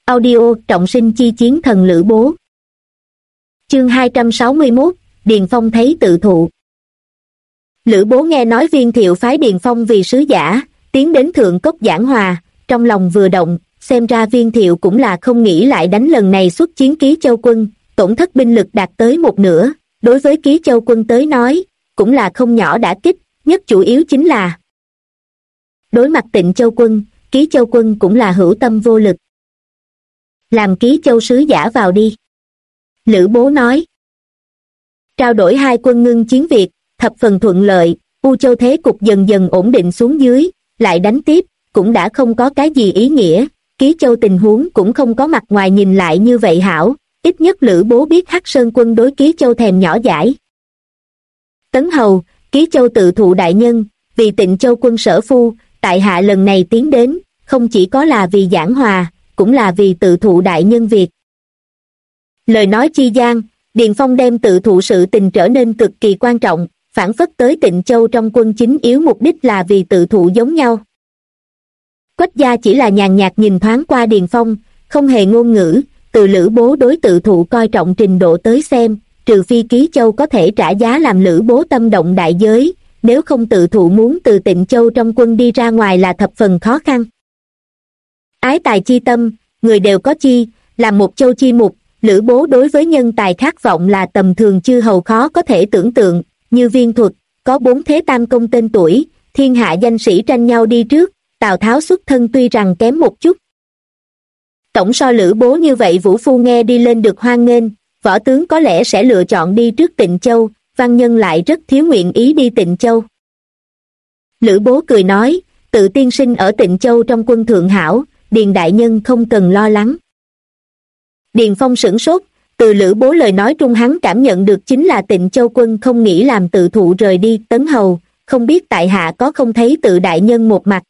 Audio trọng sinh chi chiến thần Lữ Bố. Chương 261, Điền Phong thấy tự thụ. Lữ Bố nghe nói Viên Thiệu phái Điền Phong vì sứ giả, tiến đến Thượng Cốc giảng hòa, trong lòng vừa động, xem ra Viên Thiệu cũng là không nghĩ lại đánh lần này xuất chiến Ký Châu quân, tổn thất binh lực đạt tới một nửa, đối với Ký Châu quân tới nói, cũng là không nhỏ đả kích, nhất chủ yếu chính là đối mặt Tịnh Châu quân, Ký Châu quân cũng là hữu tâm vô lực. Làm Ký Châu sứ giả vào đi. Lữ Bố nói. Trao đổi hai quân ngưng chiến việc, thập phần thuận lợi, U Châu thế cục dần dần ổn định xuống dưới, lại đánh tiếp, cũng đã không có cái gì ý nghĩa, Ký Châu tình huống cũng không có mặt ngoài nhìn lại như vậy hảo, ít nhất Lữ Bố biết Hắc Sơn quân đối Ký Châu thèm nhỏ dãi. Tấn Hầu, Ký Châu tự thụ đại nhân, vì Tịnh Châu quân sở phu, tại hạ lần này tiến đến, không chỉ có là vì giảng hòa, cũng là vì tự thụ đại nhân việc. Lời nói chi gian, Điền Phong đem tự thụ sự tình trở nên cực kỳ quan trọng, phản phất tới Tịnh Châu trong quân chính yếu mục đích là vì tự thụ giống nhau. Quách gia chỉ là nhàn nhạt nhìn thoáng qua Điền Phong, không hề ngôn ngữ, từ Lữ Bố đối tự thụ coi trọng trình độ tới xem, trừ phi Ký Châu có thể trả giá làm Lữ Bố tâm động đại giới, nếu không tự thụ muốn từ Tịnh Châu trong quân đi ra ngoài là thập phần khó khăn. Ái tài chi tâm, người đều có chi, làm một châu chi mục, Lữ Bố đối với nhân tài khát vọng là tầm thường chư hầu khó có thể tưởng tượng, như Viên Thuật, có 4 thế tam công tên tuổi, thiên hạ danh sĩ tranh nhau đi trước, Tào Tháo xuất thân tuy rằng kém một chút. Tổng so Lữ Bố như vậy vũ phu nghe đi lên được hoan nghênh, võ tướng có lẽ sẽ lựa chọn đi trước Tịnh Châu, văn nhân lại rất thiếu nguyện ý đi Tịnh Châu. Lữ Bố cười nói, tự tiên sinh ở Tịnh Châu trong quân thượng hảo, Điền đại nhân không cần lo lắng. Điền Phong sửng sốt, từ Lữ Bố lời nói trung hắn cảm nhận được chính là Tịnh Châu quân không nghĩ làm tự thụ rời đi. Tấn Hầu, không biết tại hạ có không thấy tự đại nhân một mặt.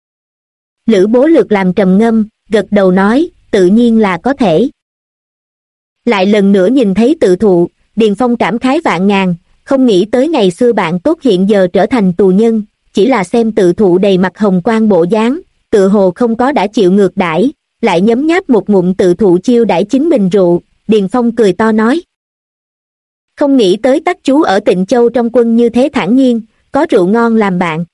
Lữ Bố lược làm trầm ngâm, gật đầu nói, tự nhiên là có thể. Lại lần nữa nhìn thấy tự thụ, Điền Phong cảm khái vạn ngàn, không nghĩ tới ngày xưa bạn tốt hiện giờ trở thành tù nhân, chỉ là xem tự thụ đầy mặt hồng quang bộ dáng, tự hồ không có đã chịu ngược đãi, lại nhấm nháp một ngụm tự thụ chiêu đãi chính mình rượu. Điền Phong cười to nói, không nghĩ tới tác chú ở Tịnh Châu trong quân như thế thản nhiên, có rượu ngon làm bạn.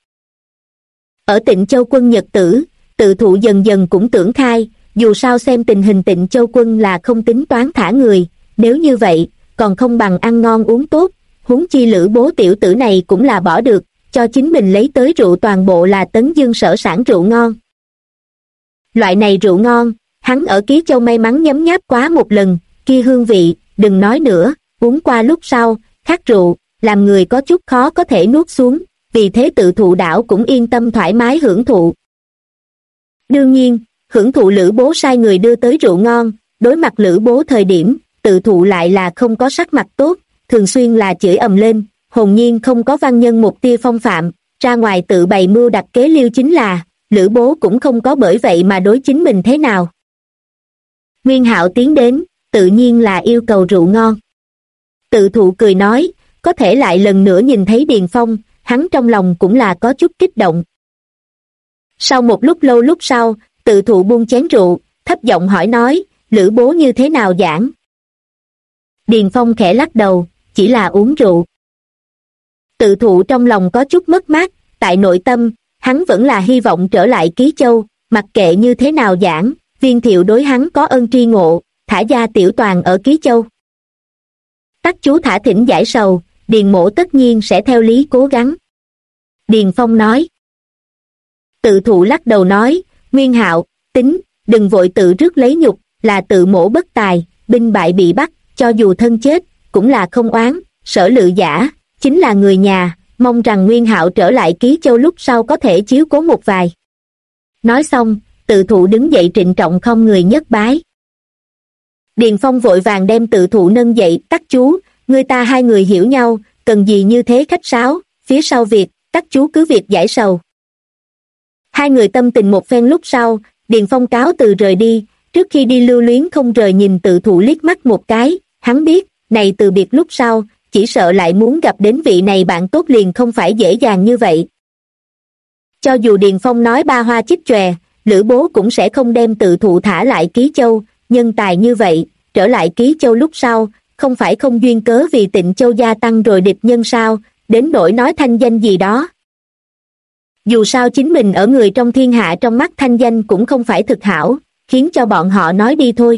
Ở Tịnh Châu quân nhật tử, tự thụ dần dần cũng tưởng khai, dù sao xem tình hình Tịnh Châu quân là không tính toán thả người, nếu như vậy, còn không bằng ăn ngon uống tốt, huống chi Lữ Bố tiểu tử này cũng là bỏ được, cho chính mình lấy tới rượu toàn bộ là Tấn Dương sở sản rượu ngon. Loại này rượu ngon, hắn ở Ký Châu may mắn nhấm nháp quá một lần, kia hương vị, đừng nói nữa, uống qua lúc sau, khát rượu, làm người có chút khó có thể nuốt xuống, vì thế tự thụ đảo cũng yên tâm thoải mái hưởng thụ. Đương nhiên, hưởng thụ Lữ Bố sai người đưa tới rượu ngon, đối mặt Lữ Bố thời điểm, tự thụ lại là không có sắc mặt tốt, thường xuyên là chửi ầm lên, hồn nhiên không có văn nhân một tia phong phạm, ra ngoài tự bày mưu đặt kế liêu chính là, Lữ Bố cũng không có bởi vậy mà đối chính mình thế nào. Nguyên Hạo tiến đến, tự nhiên là yêu cầu rượu ngon. Tự thụ cười nói, có thể lại lần nữa nhìn thấy Điền Phong, hắn trong lòng cũng là có chút kích động. Sau một lúc lâu lúc sau, tự thụ buông chén rượu, thấp giọng hỏi nói, Lữ Bố như thế nào giảng? Điền Phong khẽ lắc đầu, chỉ là uống rượu. Tự thụ trong lòng có chút mất mát, tại nội tâm, hắn vẫn là hy vọng trở lại Ký Châu, mặc kệ như thế nào giảng, Viên Thiệu đối hắn có ơn tri ngộ, thả gia tiểu toàn ở Ký Châu. Tắc chú thả thỉnh giải sầu, Điền mỗ tất nhiên sẽ theo lý cố gắng. Điền Phong nói. Tự thụ lắc đầu nói, Nguyên Hạo, tính, đừng vội tự rước lấy nhục, là tự mỗ bất tài, binh bại bị bắt, cho dù thân chết, cũng là không oán, Sở Lự giả, chính là người nhà, mong rằng Nguyên Hạo trở lại Ký Châu lúc sau có thể chiếu cố một vài. Nói xong, tự thụ đứng dậy trịnh trọng không người nhất bái. Điền Phong vội vàng đem tự thụ nâng dậy, tắc chú, người ta hai người hiểu nhau, cần gì như thế khách sáo, phía sau việc, tắc chú cứ việc giải sầu. Hai người tâm tình một phen lúc sau, Điền Phong cáo từ rời đi, trước khi đi lưu luyến không rời nhìn tự thụ liếc mắt một cái, hắn biết, này từ biệt lúc sau, chỉ sợ lại muốn gặp đến vị này bạn tốt liền không phải dễ dàng như vậy. Cho dù Điền Phong nói ba hoa chích chòe, Lữ Bố cũng sẽ không đem Tự Thụ thả lại Ký Châu. Nhân tài như vậy trở lại Ký Châu lúc sau, không phải không duyên cớ vì Tịnh Châu gia tăng rồi địch nhân sao, đến nỗi nói thanh danh gì đó. Dù sao chính mình ở người trong thiên hạ trong mắt thanh danh cũng không phải thực hảo, khiến cho bọn họ nói đi thôi.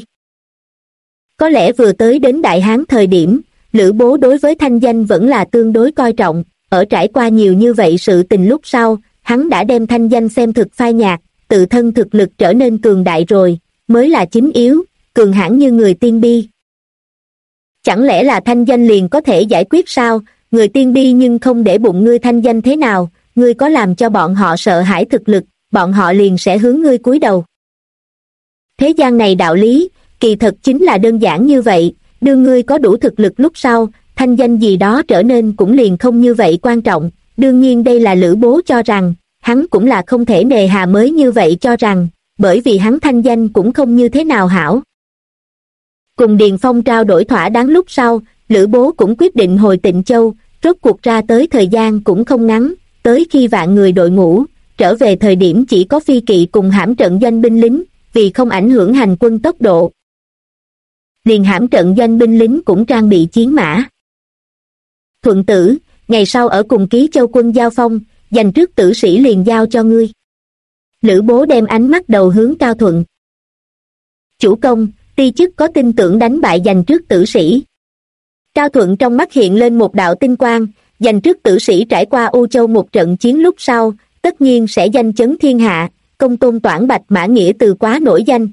Có lẽ vừa tới đến Đại Hán thời điểm, Lữ Bố đối với thanh danh vẫn là tương đối coi trọng, ở trải qua nhiều như vậy sự tình lúc sau, hắn đã đem thanh danh xem thực phai nhạt, tự thân thực lực trở nên cường đại rồi, mới là chính yếu, cường hãn như người tiên bi. Chẳng lẽ là thanh danh liền có thể giải quyết sao, người tiên bi nhưng không để bụng ngươi thanh danh thế nào, ngươi có làm cho bọn họ sợ hãi thực lực, bọn họ liền sẽ hướng ngươi cúi đầu. Thế gian này đạo lý, kỳ thật chính là đơn giản như vậy, đương ngươi có đủ thực lực lúc sau, thanh danh gì đó trở nên cũng liền không như vậy quan trọng, đương nhiên đây là Lữ Bố cho rằng, hắn cũng là không thể nề hà mới như vậy cho rằng, bởi vì hắn thanh danh cũng không như thế nào hảo. Cùng Điền Phong trao đổi thỏa đáng lúc sau, Lữ Bố cũng quyết định hồi Tịnh Châu, rốt cuộc ra tới thời gian cũng không ngắn, tới khi vạn người đội ngũ, trở về thời điểm chỉ có phi kỵ cùng hãm trận doanh binh lính, vì không ảnh hưởng hành quân tốc độ. Liền hãm trận doanh binh lính cũng trang bị chiến mã. Thuận tử, ngày sau ở cùng Ký Châu quân giao phong, giành trước tử sĩ liền giao cho ngươi. Lữ Bố đem ánh mắt đầu hướng Cao Thuận. Chủ công, ti chức có tin tưởng đánh bại giành trước tử sĩ. Cao Thuận trong mắt hiện lên một đạo tinh quang, giành trước tử sĩ trải qua U Châu một trận chiến lúc sau, tất nhiên sẽ danh chấn thiên hạ, công tôn toản Bạch Mã Nghĩa từ quá nổi danh.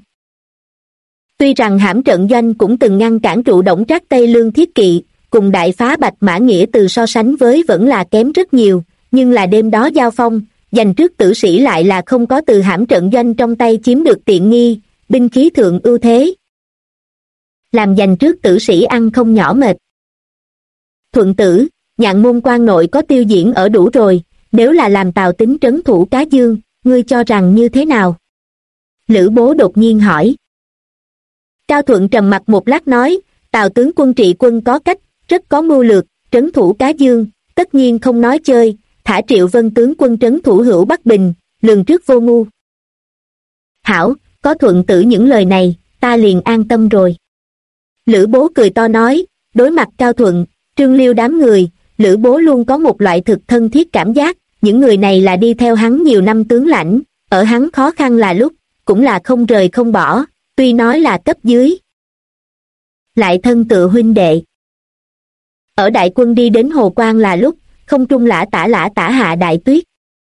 Tuy rằng hãm trận doanh cũng từng ngăn cản trụ Đổng Trác Tây Lương Thiết Kỵ, cùng đại phá Bạch Mã Nghĩa từ so sánh với vẫn là kém rất nhiều, nhưng là đêm đó giao phong, giành trước tử sĩ lại là không có từ hãm trận doanh trong tay chiếm được tiện nghi, binh khí thượng ưu thế. Làm giành trước tử sĩ ăn không nhỏ mệt. Thuận tử, Nhạn Môn quan nội có tiêu diễn ở đủ rồi, nếu là làm Tào Tín trấn thủ Cá Dương, ngươi cho rằng như thế nào? Lữ Bố đột nhiên hỏi. Cao Thuận trầm mặt một lát nói, Tào tướng quân trị quân có cách, rất có mưu lược, trấn thủ Cá Dương, tất nhiên không nói chơi, thả Triệu Vân tướng quân trấn thủ Hữu Bắc Bình, lường trước vô ngu. Hảo, có Thuận tử những lời này, ta liền an tâm rồi. Lữ Bố cười to nói, đối mặt Cao Thuận, Trương Liêu đám người, Lữ Bố luôn có một loại thực thân thiết cảm giác, những người này là đi theo hắn nhiều năm tướng lãnh, ở hắn khó khăn là lúc, cũng là không rời không bỏ, tuy nói là cấp dưới. Lại thân tựa huynh đệ. Ở đại quân đi đến Hồ Quan là lúc, không trung lã tả hạ đại tuyết.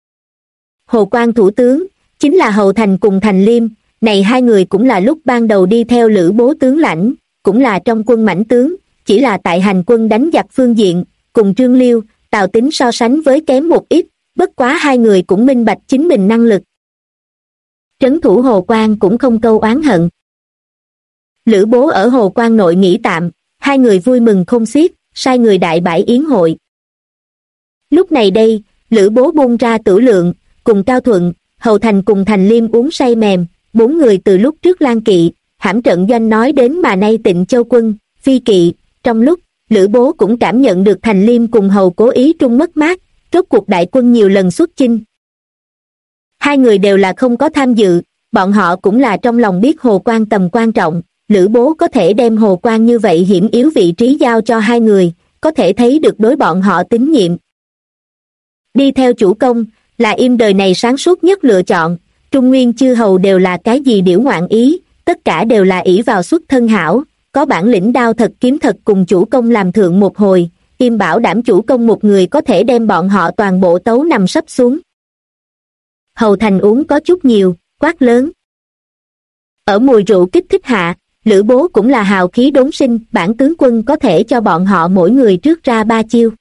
Hồ Quan thủ tướng, chính là Hầu Thành cùng Thành Liêm, này hai người cũng là lúc ban đầu đi theo Lữ Bố tướng lãnh, cũng là trong quân mãnh tướng, chỉ là tại hành quân đánh giặc phương diện, cùng Trương Liêu, Tào Tín so sánh với kém một ít, bất quá hai người cũng minh bạch chính mình năng lực. Trấn thủ Hồ Quan cũng không câu oán hận. Lữ Bố ở Hồ Quan nội nghỉ tạm, hai người vui mừng không xiết, sai người đại bãi yến hội. Lúc này đây, Lữ Bố buông ra Tử Lượng, cùng Cao Thuận, Hầu Thành cùng Thành Liêm uống say mềm, bốn người từ lúc trước Lan Kỵ, hãm trận doanh nói đến mà nay Tịnh Châu quân, phi kỵ, trong lúc, Lữ Bố cũng cảm nhận được Thành Liêm cùng Hầu cố ý trung mất mát, rốt cuộc đại quân nhiều lần xuất chinh. Hai người đều là không có tham dự, bọn họ cũng là trong lòng biết Hồ Quan tầm quan trọng, Lữ Bố có thể đem Hồ Quan như vậy hiểm yếu vị trí giao cho hai người, có thể thấy được đối bọn họ tín nhiệm. Đi theo chủ công, là im đời này sáng suốt nhất lựa chọn, Trung Nguyên chư hầu đều là cái gì điểu ngoạn ý, tất cả đều là ỷ vào xuất thân hảo, có bản lĩnh đao thật kiếm thật cùng chủ công làm thượng một hồi, im bảo đảm chủ công một người có thể đem bọn họ toàn bộ tấu nằm sấp xuống. Hầu Thành uống có chút nhiều, quát lớn. Ở mùi rượu kích thích hạ, Lữ Bố cũng là hào khí đốn sinh, bản tướng quân có thể cho bọn họ mỗi người trước ra 3 chiêu.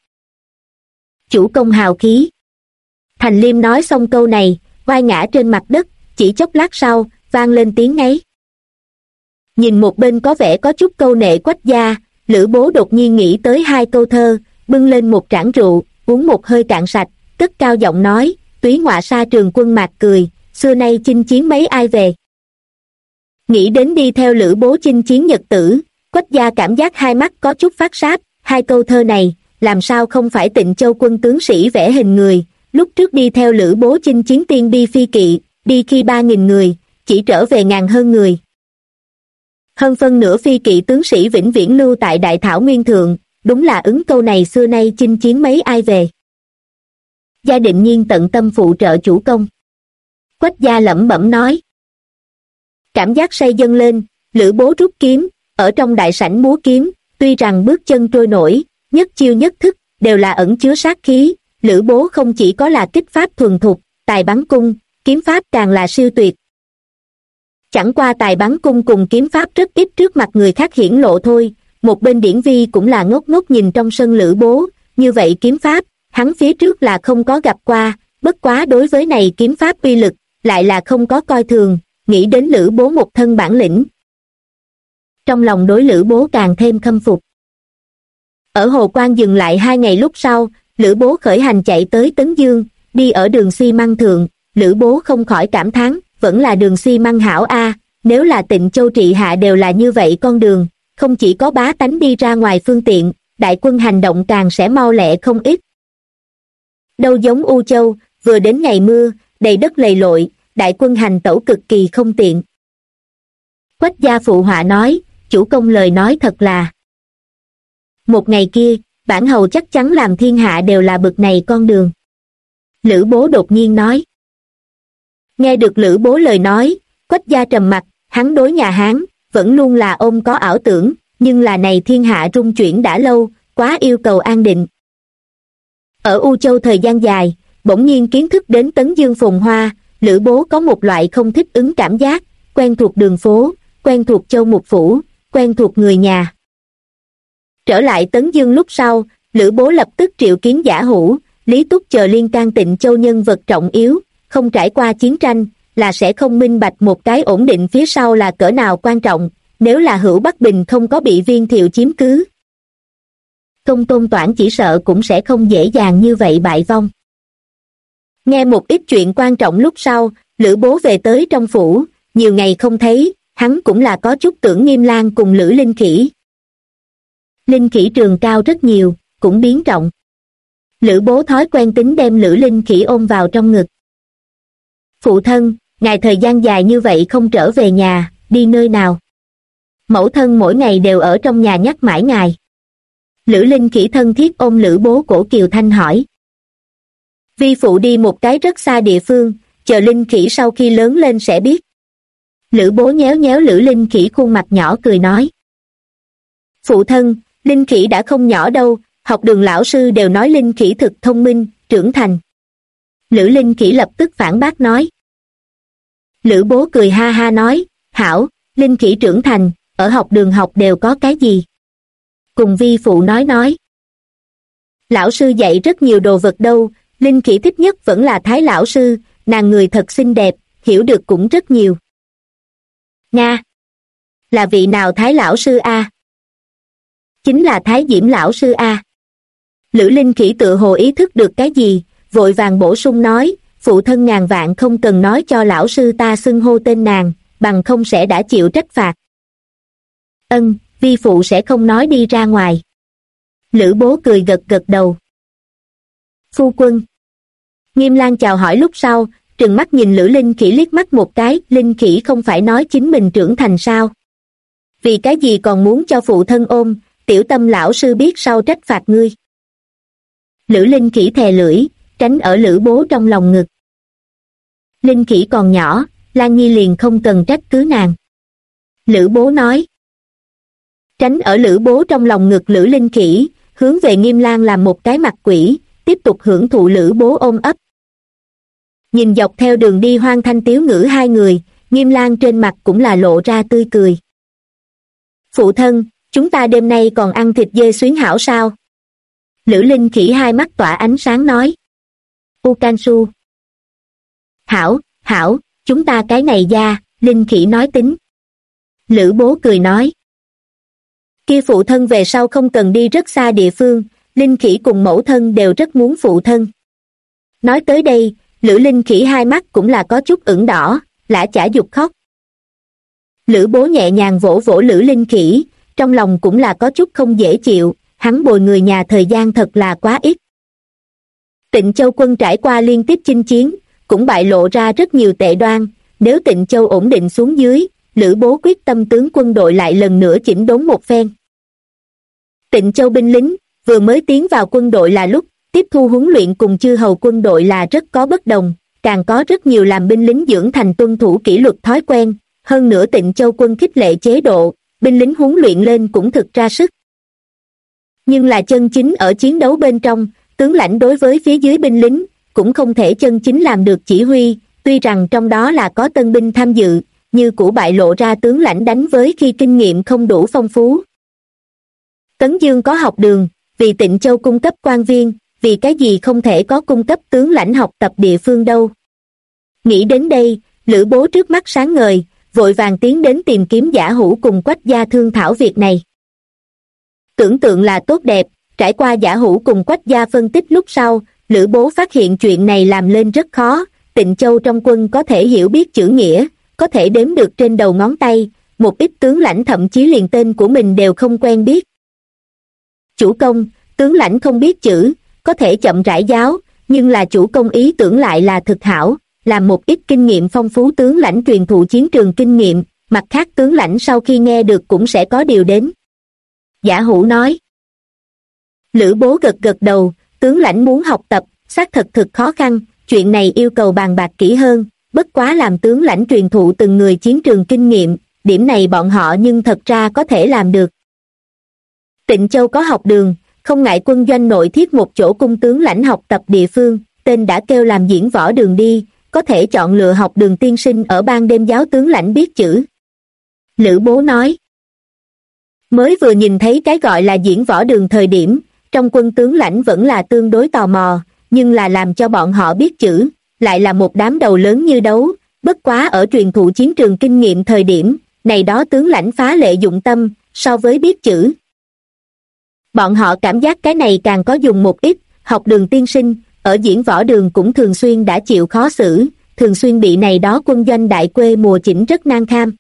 Chủ công hào khí. Thành Liêm nói xong câu này, vai ngã trên mặt đất, chỉ chốc lát sau, vang lên tiếng ngáy. Nhìn một bên có vẻ có chút câu nệ Quách gia, Lữ Bố đột nhiên nghĩ tới 2 câu thơ, bưng lên một trảng rượu, uống một hơi cạn sạch, cất cao giọng nói, túy ngọa sa trường quân mạc cười, xưa nay chinh chiến mấy ai về. Nghĩ đến đi theo Lữ Bố chinh chiến Nhật Tử, Quách gia cảm giác hai mắt có chút phát sáp, 2 câu thơ này, làm sao không phải Tịnh Châu quân tướng sĩ vẽ hình người, lúc trước đi theo Lữ Bố chinh chiến Tiên Bi phi kỵ, đi khi 3.000 người, chỉ trở về ngàn hơn người. Hơn phân nửa phi kỵ tướng sĩ vĩnh viễn lưu tại Đại Thảo Nguyên Thượng, đúng là ứng câu này xưa nay chinh chiến mấy ai về. Gia Định Nhiên tận tâm phụ trợ chủ công. Quách gia lẩm bẩm nói. Cảm giác say dâng lên, Lữ Bố rút kiếm, ở trong đại sảnh múa kiếm, tuy rằng bước chân trôi nổi, nhất chiêu nhất thức, đều là ẩn chứa sát khí, Lữ Bố không chỉ có là kích pháp thuần thục, tài bắn cung, kiếm pháp càng là siêu tuyệt. Chẳng qua tài bắn cung cùng kiếm pháp rất ít trước mặt người khác hiển lộ thôi, một bên Điển Vi cũng là ngốc ngốc nhìn trong sân Lữ Bố, như vậy kiếm pháp, hắn phía trước là không có gặp qua, bất quá đối với này kiếm pháp uy lực, lại là không có coi thường, nghĩ đến Lữ Bố một thân bản lĩnh. Trong lòng đối Lữ Bố càng thêm khâm phục. Ở Hồ Quan dừng lại 2 ngày lúc sau, Lữ Bố khởi hành chạy tới Tấn Dương, đi ở đường xi măng thượng, Lữ Bố không khỏi cảm thán, vẫn là đường xi măng hảo a, nếu là Tịnh Châu Trị Hạ đều là như vậy con đường, không chỉ có bá tánh đi ra ngoài phương tiện, đại quân hành động càng sẽ mau lẹ không ít. Đâu giống U Châu, vừa đến ngày mưa, đầy đất lầy lội, đại quân hành tẩu cực kỳ không tiện. Quách gia phụ họa nói, chủ công lời nói thật là. Một ngày kia, bản hầu chắc chắn làm thiên hạ đều là bực này con đường. Lữ Bố đột nhiên nói. Nghe được Lữ Bố lời nói, Quách gia trầm mặt, hắn đối nhà Hán, vẫn luôn là ôm có ảo tưởng, nhưng là này thiên hạ rung chuyển đã lâu, quá yêu cầu an định. Ở U Châu thời gian dài, bỗng nhiên kiến thức đến Tấn Dương phồn hoa, Lữ Bố có một loại không thích ứng cảm giác, quen thuộc đường phố, quen thuộc Châu Mục Phủ, quen thuộc người nhà. Trở lại Tấn Dương lúc sau, Lữ Bố lập tức triệu kiến Giả Hữu, Lý Túc chờ liên can Tịnh Châu nhân vật trọng yếu, không trải qua chiến tranh, là sẽ không minh bạch một cái ổn định phía sau là cỡ nào quan trọng, nếu là Hữu Bắc Bình không có bị Viên Thiệu chiếm cứ. Công Tôn Toản chỉ sợ cũng sẽ không dễ dàng như vậy bại vong. Nghe một ít chuyện quan trọng lúc sau, Lữ Bố về tới trong phủ, nhiều ngày không thấy, hắn cũng là có chút tưởng Nghiêm Lang cùng Lữ Linh Khỉ. Linh Khỉ trường cao rất nhiều, cũng biến trọng. Lữ Bố thói quen tính đem Lữ Linh Khỉ ôm vào trong ngực. Phụ thân, ngài thời gian dài như vậy không trở về nhà, đi nơi nào? Mẫu thân mỗi ngày đều ở trong nhà nhắc mãi ngài. Lữ Linh Khỉ thân thiết ôm Lữ Bố cổ Kiều Thanh hỏi. Vi phụ đi một cái rất xa địa phương, chờ Linh Khỉ sau khi lớn lên sẽ biết. Lữ Bố nhéo nhéo Lữ Linh Khỉ khuôn mặt nhỏ cười nói. Phụ thân, Linh Khỉ đã không nhỏ đâu, học đường lão sư đều nói Linh Khỉ thực thông minh, trưởng thành. Lữ Linh Khỉ lập tức phản bác nói. Lữ Bố cười ha ha nói, hảo, Linh Khỉ trưởng thành, ở học đường học đều có cái gì? Cùng vi phụ nói. Lão sư dạy rất nhiều đồ vật đâu, Linh Khỉ thích nhất vẫn là Thái lão sư, nàng người thật xinh đẹp, hiểu được cũng rất nhiều. Nga! Là vị nào Thái lão sư a? Chính là Thái Diễm lão sư a. Lữ Linh Khỉ tự hồ ý thức được cái gì, vội vàng bổ sung nói, phụ thân ngàn vạn không cần nói cho lão sư ta xưng hô tên nàng, bằng không sẽ đã chịu trách phạt. Ân, vi phụ sẽ không nói đi ra ngoài. Lữ Bố cười gật gật đầu. Phu quân. Nghiêm Lang chào hỏi lúc sau, trừng mắt nhìn Lữ Linh Khỉ liếc mắt một cái, Linh Khỉ không phải nói chính mình trưởng thành sao? Vì cái gì còn muốn cho phụ thân ôm, tiểu Tâm lão sư biết sau trách phạt ngươi. Lữ Linh Khỉ thè lưỡi, tránh ở Lữ Bố trong lòng ngực. Linh Khỉ còn nhỏ, Lan Nhi liền không cần trách cứ nàng. Lữ Bố nói. Tránh ở Lữ Bố trong lòng ngực Lữ Linh Khỉ, hướng về Nghiêm Lang làm một cái mặt quỷ, tiếp tục hưởng thụ Lữ Bố ôm ấp. Nhìn dọc theo đường đi Hoang Thanh Tiếu Ngữ hai người, Nghiêm Lang trên mặt cũng là lộ ra tươi cười. Phụ thân, chúng ta đêm nay còn ăn thịt dê xuyến hảo sao? Lữ Linh Khỉ hai mắt tỏa ánh sáng nói. U Can Su. Hảo, chúng ta cái này ra, Linh Khỉ nói tính. Lữ Bố cười nói. Kia phụ thân về sau không cần đi rất xa địa phương, Linh Khỉ cùng mẫu thân đều rất muốn phụ thân. Nói tới đây, Lữ Linh Khỉ hai mắt cũng là có chút ửng đỏ, lã chả dục khóc. Lữ Bố nhẹ nhàng vỗ vỗ Lữ Linh Khỉ, trong lòng cũng là có chút không dễ chịu, hắn bồi người nhà thời gian thật là quá ít. Tịnh Châu quân trải qua liên tiếp chinh chiến, cũng bại lộ ra rất nhiều tệ đoan. Nếu Tịnh Châu ổn định xuống dưới, Lữ Bố quyết tâm tướng quân đội lại lần nữa chỉnh đốn một phen. Tịnh Châu binh lính vừa mới tiến vào quân đội là lúc tiếp thu huấn luyện cùng chư hầu quân đội là rất có bất đồng, càng có rất nhiều làm binh lính dưỡng thành tuân thủ kỷ luật thói quen. Hơn nữa Tịnh Châu quân khích lệ chế độ, binh lính huấn luyện lên cũng thực ra sức. Nhưng là chân chính ở chiến đấu bên trong, tướng lãnh đối với phía dưới binh lính cũng không thể chân chính làm được chỉ huy, tuy rằng trong đó là có tân binh tham dự, như cũ bại lộ ra tướng lãnh đánh với khi kinh nghiệm không đủ phong phú. Tấn Dương có học đường, vì Tịnh Châu cung cấp quan viên, vì cái gì không thể có cung cấp tướng lãnh học tập địa phương đâu. Nghĩ đến đây, Lữ Bố trước mắt sáng ngời, vội vàng tiến đến tìm kiếm Giả Hữu cùng Quách gia thương thảo việc này. Tưởng tượng là tốt đẹp, trải qua Giả Hữu cùng Quách gia phân tích lúc sau, Lữ Bố phát hiện chuyện này làm lên rất khó. Tịnh Châu trong quân có thể hiểu biết chữ nghĩa, có thể đếm được trên đầu ngón tay, một ít tướng lãnh thậm chí liền tên của mình đều không quen biết. Chủ công, tướng lãnh không biết chữ, có thể chậm rãi giáo, nhưng là chủ công ý tưởng lại là thực hảo, làm một ít kinh nghiệm phong phú tướng lãnh truyền thụ chiến trường kinh nghiệm, mặt khác tướng lãnh sau khi nghe được cũng sẽ có điều đến. Giả Hữu nói. Lữ Bố gật gật đầu, tướng lãnh muốn học tập, xác thật thực khó khăn, chuyện này yêu cầu bàn bạc kỹ hơn, bất quá làm tướng lãnh truyền thụ từng người chiến trường kinh nghiệm, điểm này bọn họ nhưng thật ra có thể làm được. Tịnh Châu có học đường, không ngại quân doanh nội thiết một chỗ cung tướng lãnh học tập địa phương, tên đã kêu làm diễn võ đường đi, có thể chọn lựa học đường tiên sinh ở ban đêm giáo tướng lãnh biết chữ. Lữ Bố nói. Mới vừa nhìn thấy cái gọi là diễn võ đường thời điểm, trong quân tướng lãnh vẫn là tương đối tò mò, nhưng là làm cho bọn họ biết chữ, lại là một đám đầu lớn như đấu, bất quá ở truyền thụ chiến trường kinh nghiệm thời điểm, này đó tướng lãnh phá lệ dụng tâm, so với biết chữ. Bọn họ cảm giác cái này càng có dùng một ít, học đường tiên sinh, ở diễn võ đường cũng thường xuyên đã chịu khó xử, thường xuyên bị này đó quân doanh đại quê mùa chỉnh rất nan kham.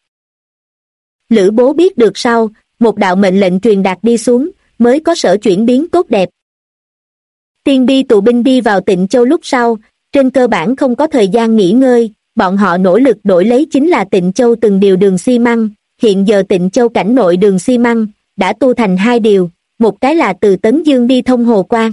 Lữ Bố biết được sau, một đạo mệnh lệnh truyền đạt đi xuống, mới có sở chuyển biến tốt đẹp. Tiên bi tù binh đi vào Tịnh Châu lúc sau, trên cơ bản không có thời gian nghỉ ngơi, bọn họ nỗ lực đổi lấy chính là Tịnh Châu từng điều đường xi măng, hiện giờ Tịnh Châu cảnh nội đường xi măng, đã tu thành 2 điều, một cái là từ Tấn Dương đi thông Hồ Quan.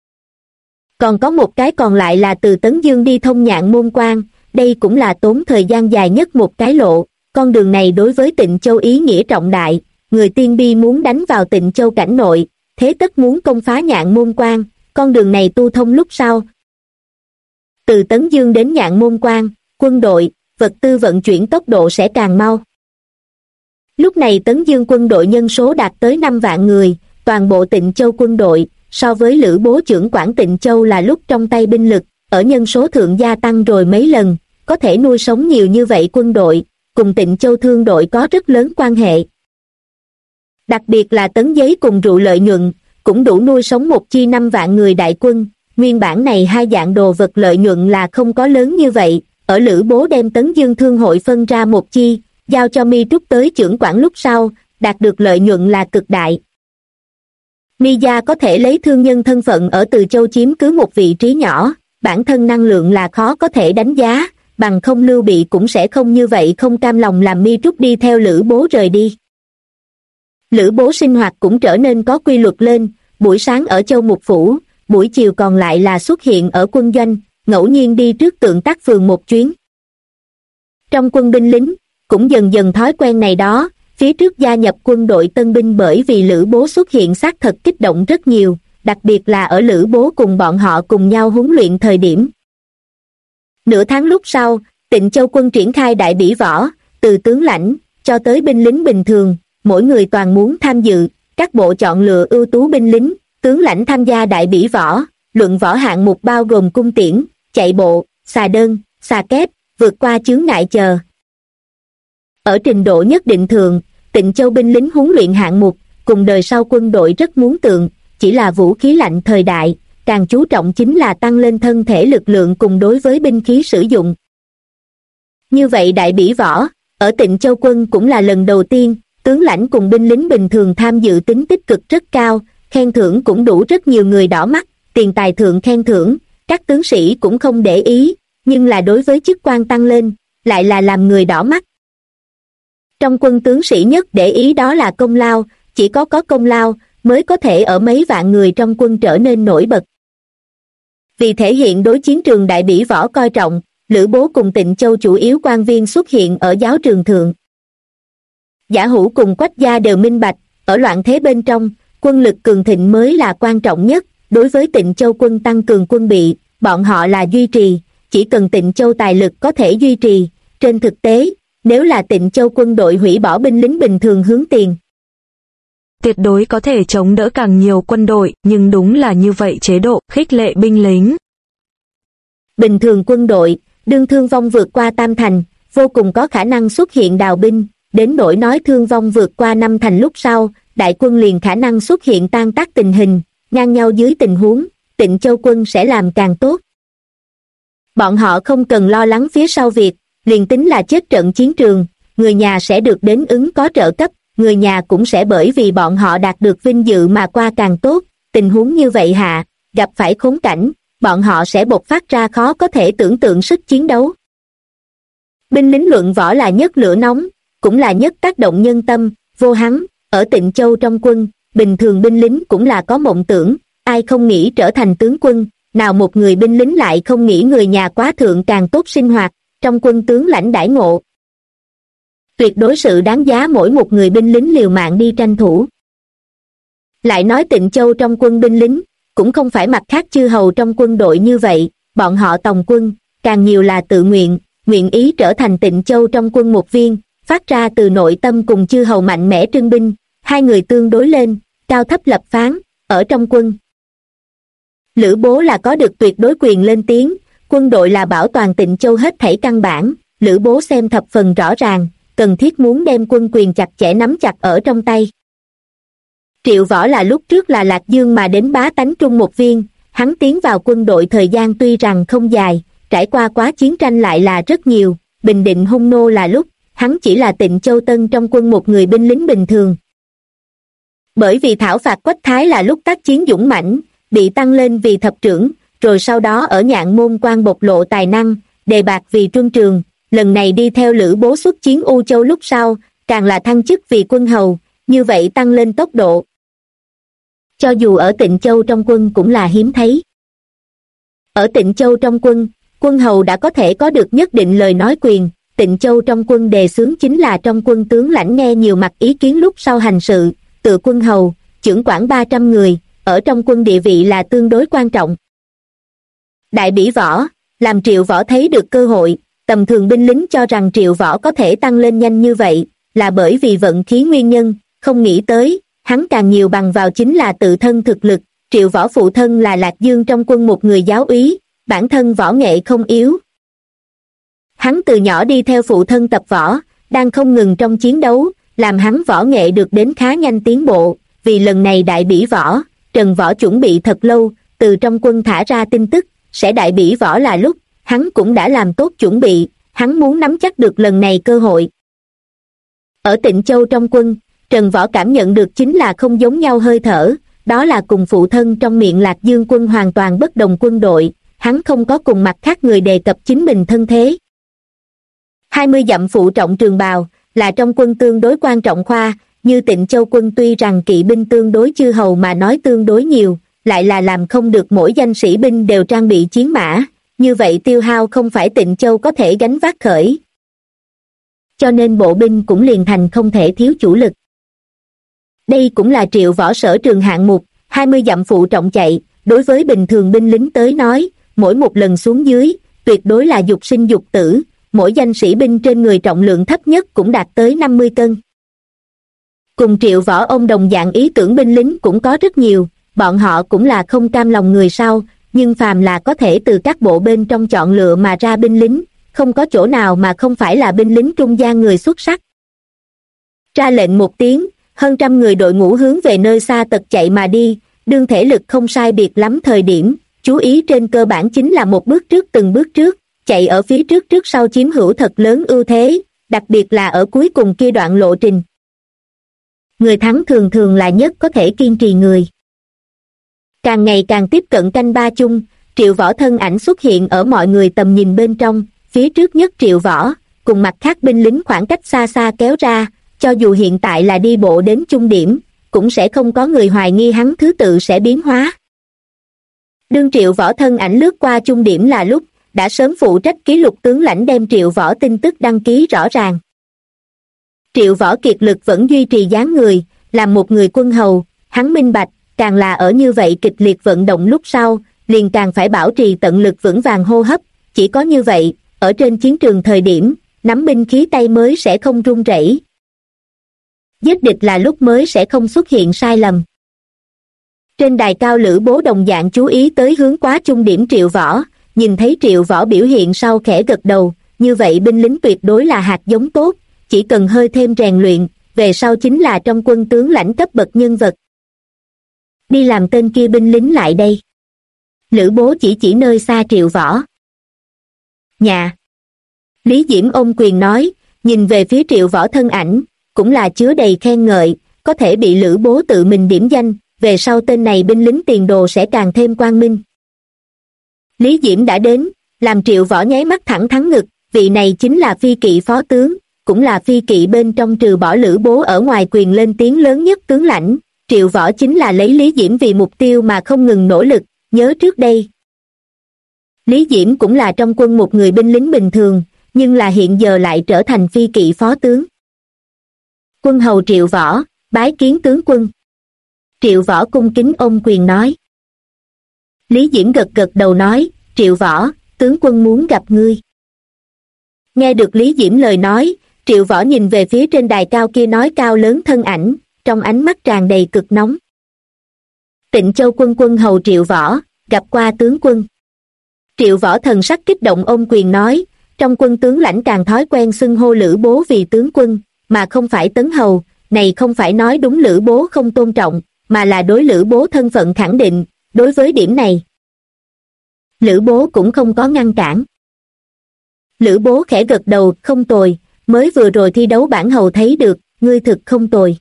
Còn có một cái còn lại là từ Tấn Dương đi thông Nhạn Môn Quan, đây cũng là tốn thời gian dài nhất một cái lộ, con đường này đối với Tịnh Châu ý nghĩa trọng đại, người tiên bi muốn đánh vào Tịnh Châu cảnh nội, thế tất muốn công phá Nhạn Môn Quan, con đường này tu thông lúc sau. Từ Tấn Dương đến Nhạn Môn Quan, quân đội, vật tư vận chuyển tốc độ sẽ càng mau. Lúc này Tấn Dương quân đội nhân số đạt tới 5 vạn người, toàn bộ Tịnh Châu quân đội, so với Lữ Bố trưởng quản Tịnh Châu là lúc trong tay binh lực, ở nhân số thượng gia tăng rồi mấy lần, có thể nuôi sống nhiều như vậy quân đội, cùng Tịnh Châu thương đội có rất lớn quan hệ. Đặc biệt là tấn giấy cùng rượu lợi nhuận, cũng đủ nuôi sống một chi 5 vạn người đại quân, nguyên bản này hai dạng đồ vật lợi nhuận là không có lớn như vậy, ở Lữ Bố đem Tấn Dương thương hội phân ra một chi, giao cho Mi Trúc tới trưởng quản lúc sau, đạt được lợi nhuận là cực đại. Mi gia có thể lấy thương nhân thân phận ở Từ Châu chiếm cứ một vị trí nhỏ, bản thân năng lượng là khó có thể đánh giá, bằng không Lưu Bị cũng sẽ không như vậy không cam lòng làm Mi Trúc đi theo Lữ Bố rời đi. Lữ Bố sinh hoạt cũng trở nên có quy luật lên, buổi sáng ở Châu Mục Phủ, buổi chiều còn lại là xuất hiện ở quân doanh, ngẫu nhiên đi trước Tượng Tác Phường một chuyến. Trong quân binh lính, cũng dần dần thói quen này đó, phía trước gia nhập quân đội tân binh bởi vì Lữ Bố xuất hiện xác thật kích động rất nhiều, đặc biệt là ở Lữ Bố cùng bọn họ cùng nhau huấn luyện thời điểm. Nửa tháng lúc sau, Tịnh Châu quân triển khai đại bỉ võ, từ tướng lãnh, cho tới binh lính bình thường, mỗi người toàn muốn tham dự, các bộ chọn lựa ưu tú binh lính, tướng lãnh tham gia đại bỉ võ, luận võ hạng mục bao gồm cung tiễn, chạy bộ, xà đơn, xà kép, vượt qua chướng ngại chờ. Ở trình độ nhất định thường, Tịnh Châu binh lính huấn luyện hạng mục, cùng đời sau quân đội rất muốn tượng, chỉ là vũ khí lạnh thời đại, càng chú trọng chính là tăng lên thân thể lực lượng cùng đối với binh khí sử dụng. Như vậy đại bỉ võ, ở Tịnh Châu quân cũng là lần đầu tiên, tướng lãnh cùng binh lính bình thường tham dự tính tích cực rất cao, khen thưởng cũng đủ rất nhiều người đỏ mắt, tiền tài thượng khen thưởng, các tướng sĩ cũng không để ý, nhưng là đối với chức quan tăng lên, lại là làm người đỏ mắt. Trong quân tướng sĩ nhất để ý đó là công lao, chỉ có công lao mới có thể ở mấy vạn người trong quân trở nên nổi bật. Vì thể hiện đối chiến trường Đại Bỉ Võ coi trọng, Lữ Bố cùng Tịnh Châu chủ yếu quan viên xuất hiện ở giáo trường thượng. Giả Hữu cùng Quách gia đều minh bạch, ở loạn thế bên trong, quân lực cường thịnh mới là quan trọng nhất. Đối với Tịnh Châu quân tăng cường quân bị, bọn họ là duy trì, chỉ cần Tịnh Châu tài lực có thể duy trì. Trên thực tế, nếu là Tịnh Châu quân đội hủy bỏ binh lính bình thường hướng tiền, tuyệt đối có thể chống đỡ càng nhiều quân đội, nhưng đúng là như vậy chế độ khích lệ binh lính. Bình thường quân đội, đương thương vong vượt qua tam thành, vô cùng có khả năng xuất hiện đào binh, đến nỗi nói thương vong vượt qua năm thành lúc sau, đại quân liền khả năng xuất hiện tan tác tình hình, ngang nhau dưới tình huống, Tịnh Châu quân sẽ làm càng tốt. Bọn họ không cần lo lắng phía sau việc, liền tính là chết trận chiến trường, người nhà sẽ được đến ứng có trợ cấp, người nhà cũng sẽ bởi vì bọn họ đạt được vinh dự mà qua càng tốt. Tình huống như vậy hạ, gặp phải khốn cảnh, bọn họ sẽ bộc phát ra khó có thể tưởng tượng sức chiến đấu. Binh lính luận võ là nhất lửa nóng, cũng là nhất tác động nhân tâm, vô hắn, ở Tịnh Châu trong quân, bình thường binh lính cũng là có mộng tưởng, ai không nghĩ trở thành tướng quân, nào một người binh lính lại không nghĩ người nhà quá thượng càng tốt sinh hoạt, trong quân tướng lãnh đãi ngộ. Tuyệt đối sự đáng giá mỗi một người binh lính liều mạng đi tranh thủ. Lại nói Tịnh Châu trong quân binh lính, cũng không phải mặt khác chư hầu trong quân đội như vậy, bọn họ tòng quân, càng nhiều là tự nguyện, nguyện ý trở thành Tịnh Châu trong quân một viên, phát ra từ nội tâm cùng chư hầu mạnh mẽ trưng binh, hai người tương đối lên, cao thấp lập phán, ở trong quân. Lữ Bố là có được tuyệt đối quyền lên tiếng, quân đội là bảo toàn Tịnh Châu hết thảy căn bản, Lữ Bố xem thập phần rõ ràng, cần thiết muốn đem quân quyền chặt chẽ nắm chặt ở trong tay. Triệu Võ là lúc trước là Lạc Dương mà đến bá tánh trung một viên, hắn tiến vào quân đội thời gian tuy rằng không dài, trải qua quá chiến tranh lại là rất nhiều, bình định hung nô là lúc, hắn chỉ là Tịnh Châu Tân trong quân một người binh lính bình thường. Bởi vì thảo phạt Quách Thái là lúc tác chiến dũng mãnh, bị tăng lên vì thập trưởng, rồi sau đó ở Nhạn Môn quan bộc lộ tài năng, đề bạt vì trung trường, lần này đi theo Lữ Bố xuất chiến U Châu lúc sau, càng là thăng chức vì quân hầu, như vậy tăng lên tốc độ. Cho dù ở Tịnh Châu trong quân cũng là hiếm thấy. Ở Tịnh Châu trong quân, quân hầu đã có thể có được nhất định lời nói quyền, Tịnh Châu trong quân đề xướng chính là trong quân tướng lãnh nghe nhiều mặt ý kiến lúc sau hành sự, tự quân hầu, chưởng quản 300 người, ở trong quân địa vị là tương đối quan trọng. Đại Bỉ Võ, làm Triệu Võ thấy được cơ hội, tầm thường binh lính cho rằng Triệu Võ có thể tăng lên nhanh như vậy, là bởi vì vận khí nguyên nhân, không nghĩ tới, hắn càng nhiều bằng vào chính là tự thân thực lực. Triệu Võ phụ thân là Lạc Dương trong quân một người giáo úy, bản thân võ nghệ không yếu. Hắn từ nhỏ đi theo phụ thân tập võ, đang không ngừng trong chiến đấu, làm hắn võ nghệ được đến khá nhanh tiến bộ, vì lần này Đại Bỉ Võ, Trần Võ chuẩn bị thật lâu, từ trong quân thả ra tin tức, sẽ Đại Bỉ Võ là lúc, hắn cũng đã làm tốt chuẩn bị, hắn muốn nắm chắc được lần này cơ hội. Ở Tịnh Châu trong quân, Trần Võ cảm nhận được chính là không giống nhau hơi thở, đó là cùng phụ thân trong miệng Lạc Dương quân hoàn toàn bất đồng quân đội, hắn không có cùng mặt khác người đề cập chính mình thân thế. 20 dặm phụ trọng trường bào, là trong quân tương đối quan trọng khoa, như Tịnh Châu quân tuy rằng kỵ binh tương đối chư hầu mà nói tương đối nhiều, lại là làm không được mỗi danh sĩ binh đều trang bị chiến mã, như vậy tiêu hao không phải Tịnh Châu có thể gánh vác khởi. Cho nên bộ binh cũng liền thành không thể thiếu chủ lực. Đây cũng là Triệu Võ sở trường hạng mục, 20 dặm phụ trọng chạy, đối với bình thường binh lính tới nói, mỗi một lần xuống dưới, tuyệt đối là dục sinh dục tử, mỗi danh sĩ binh trên người trọng lượng thấp nhất cũng đạt tới 50 cân. Cùng Triệu Võ ông đồng dạng ý tưởng binh lính cũng có rất nhiều, bọn họ cũng là không cam lòng người sau, nhưng phàm là có thể từ các bộ bên trong chọn lựa mà ra binh lính, không có chỗ nào mà không phải là binh lính trung gian người xuất sắc. Ra lệnh một tiếng, hơn trăm người đội ngũ hướng về nơi xa tật chạy mà đi, đương thể lực không sai biệt lắm thời điểm, chú ý trên cơ bản chính là một bước trước từng bước trước, chạy ở phía trước trước sau chiếm hữu thật lớn ưu thế, đặc biệt là ở cuối cùng kia đoạn lộ trình. Người thắng thường thường là nhất có thể kiên trì người. Càng ngày càng tiếp cận canh ba chung, Triệu Võ thân ảnh xuất hiện ở mọi người tầm nhìn bên trong, phía trước nhất Triệu Võ, cùng mặt khác binh lính khoảng cách xa xa kéo ra, cho dù hiện tại là đi bộ đến chung điểm, cũng sẽ không có người hoài nghi hắn thứ tự sẽ biến hóa. Đương Triệu Võ thân ảnh lướt qua chung điểm là lúc, đã sớm phụ trách ký lục tướng lãnh đem Triệu Võ tin tức đăng ký rõ ràng. Triệu Võ kiệt lực vẫn duy trì dáng người, làm một người quân hầu, hắn minh bạch, càng là ở như vậy kịch liệt vận động lúc sau, liền càng phải bảo trì tận lực vững vàng hô hấp, chỉ có như vậy, ở trên chiến trường thời điểm, nắm binh khí tay mới sẽ không run rẩy. Giết địch là lúc mới sẽ không xuất hiện sai lầm. Trên đài cao Lữ Bố đồng dạng chú ý tới hướng quá chung điểm Triệu Võ, nhìn thấy Triệu Võ biểu hiện sau khẽ gật đầu, như vậy binh lính tuyệt đối là hạt giống tốt, chỉ cần hơi thêm rèn luyện, về sau chính là trong quân tướng lãnh cấp bậc nhân vật. Đi làm tên kia binh lính lại đây. Lữ Bố chỉ nơi xa Triệu Võ. Nhà. Lý Diễm ôm quyền nói, nhìn về phía Triệu Võ thân ảnh, cũng là chứa đầy khen ngợi, có thể bị Lữ Bố tự mình điểm danh, về sau tên này binh lính tiền đồ sẽ càng thêm quang minh. Lý Diễm đã đến, làm Triệu Võ nháy mắt thẳng thắn ngực, vị này chính là phi kỵ phó tướng, cũng là phi kỵ bên trong trừ bỏ Lữ Bố ở ngoài quyền lên tiếng lớn nhất tướng lãnh. Triệu Võ chính là lấy Lý Diễm vì mục tiêu mà không ngừng nỗ lực, nhớ trước đây. Lý Diễm cũng là trong quân một người binh lính bình thường, nhưng là hiện giờ lại trở thành phi kỵ phó tướng. Quân hầu Triệu Võ, bái kiến tướng quân. Triệu Võ cung kính ôm quyền nói. Lý Diễm gật gật đầu nói, Triệu Võ, tướng quân muốn gặp ngươi. Nghe được Lý Diễm lời nói, Triệu Võ nhìn về phía trên đài cao kia nói cao lớn thân ảnh, trong ánh mắt tràn đầy cực nóng. Tịnh Châu quân quân hầu Triệu Võ, gặp qua tướng quân. Triệu Võ thần sắc kích động ôm quyền nói, trong quân tướng lãnh càng thói quen xưng hô Lữ Bố vì tướng quân, mà không phải tấn hầu, này không phải nói đúng Lữ Bố không tôn trọng, mà là đối Lữ Bố thân phận khẳng định, đối với điểm này. Lữ Bố cũng không có ngăn cản. Lữ Bố khẽ gật đầu, không tồi, mới vừa rồi thi đấu bản hầu thấy được, ngươi thực không tồi.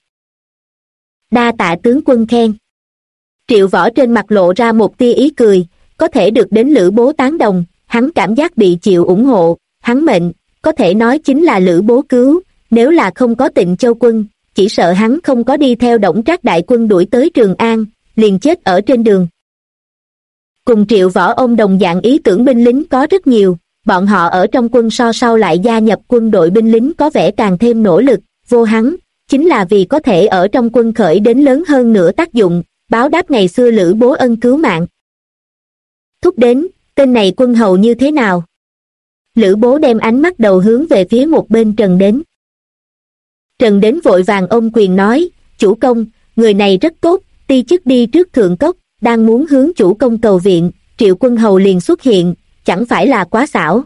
Đa tạ tướng quân khen. Triệu Võ trên mặt lộ ra một tia ý cười, có thể được đến Lữ Bố tán đồng, hắn cảm giác bị chịu ủng hộ, hắn mệnh, có thể nói chính là Lữ Bố cứu, nếu là không có Tịnh Châu quân, chỉ sợ hắn không có đi theo Đổng Trác đại quân đuổi tới Trường An, liền chết ở trên đường. Cùng Triệu Võ ông đồng dạng ý tưởng binh lính có rất nhiều, bọn họ ở trong quân so sau lại gia nhập quân đội binh lính có vẻ càng thêm nỗ lực, vô hắn, chính là vì có thể ở trong quân khởi đến lớn hơn nữa tác dụng, báo đáp ngày xưa Lữ Bố ân cứu mạng. Thúc đến, tên này quân hầu như thế nào? Lữ Bố đem ánh mắt đầu hướng về phía một bên Trần Đến. Trần Đến vội vàng ôm quyền nói, chủ công, người này rất tốt, ti chức đi trước thượng cốc, đang muốn hướng chủ công cầu viện, Triệu quân hầu liền xuất hiện, chẳng phải là quá xảo.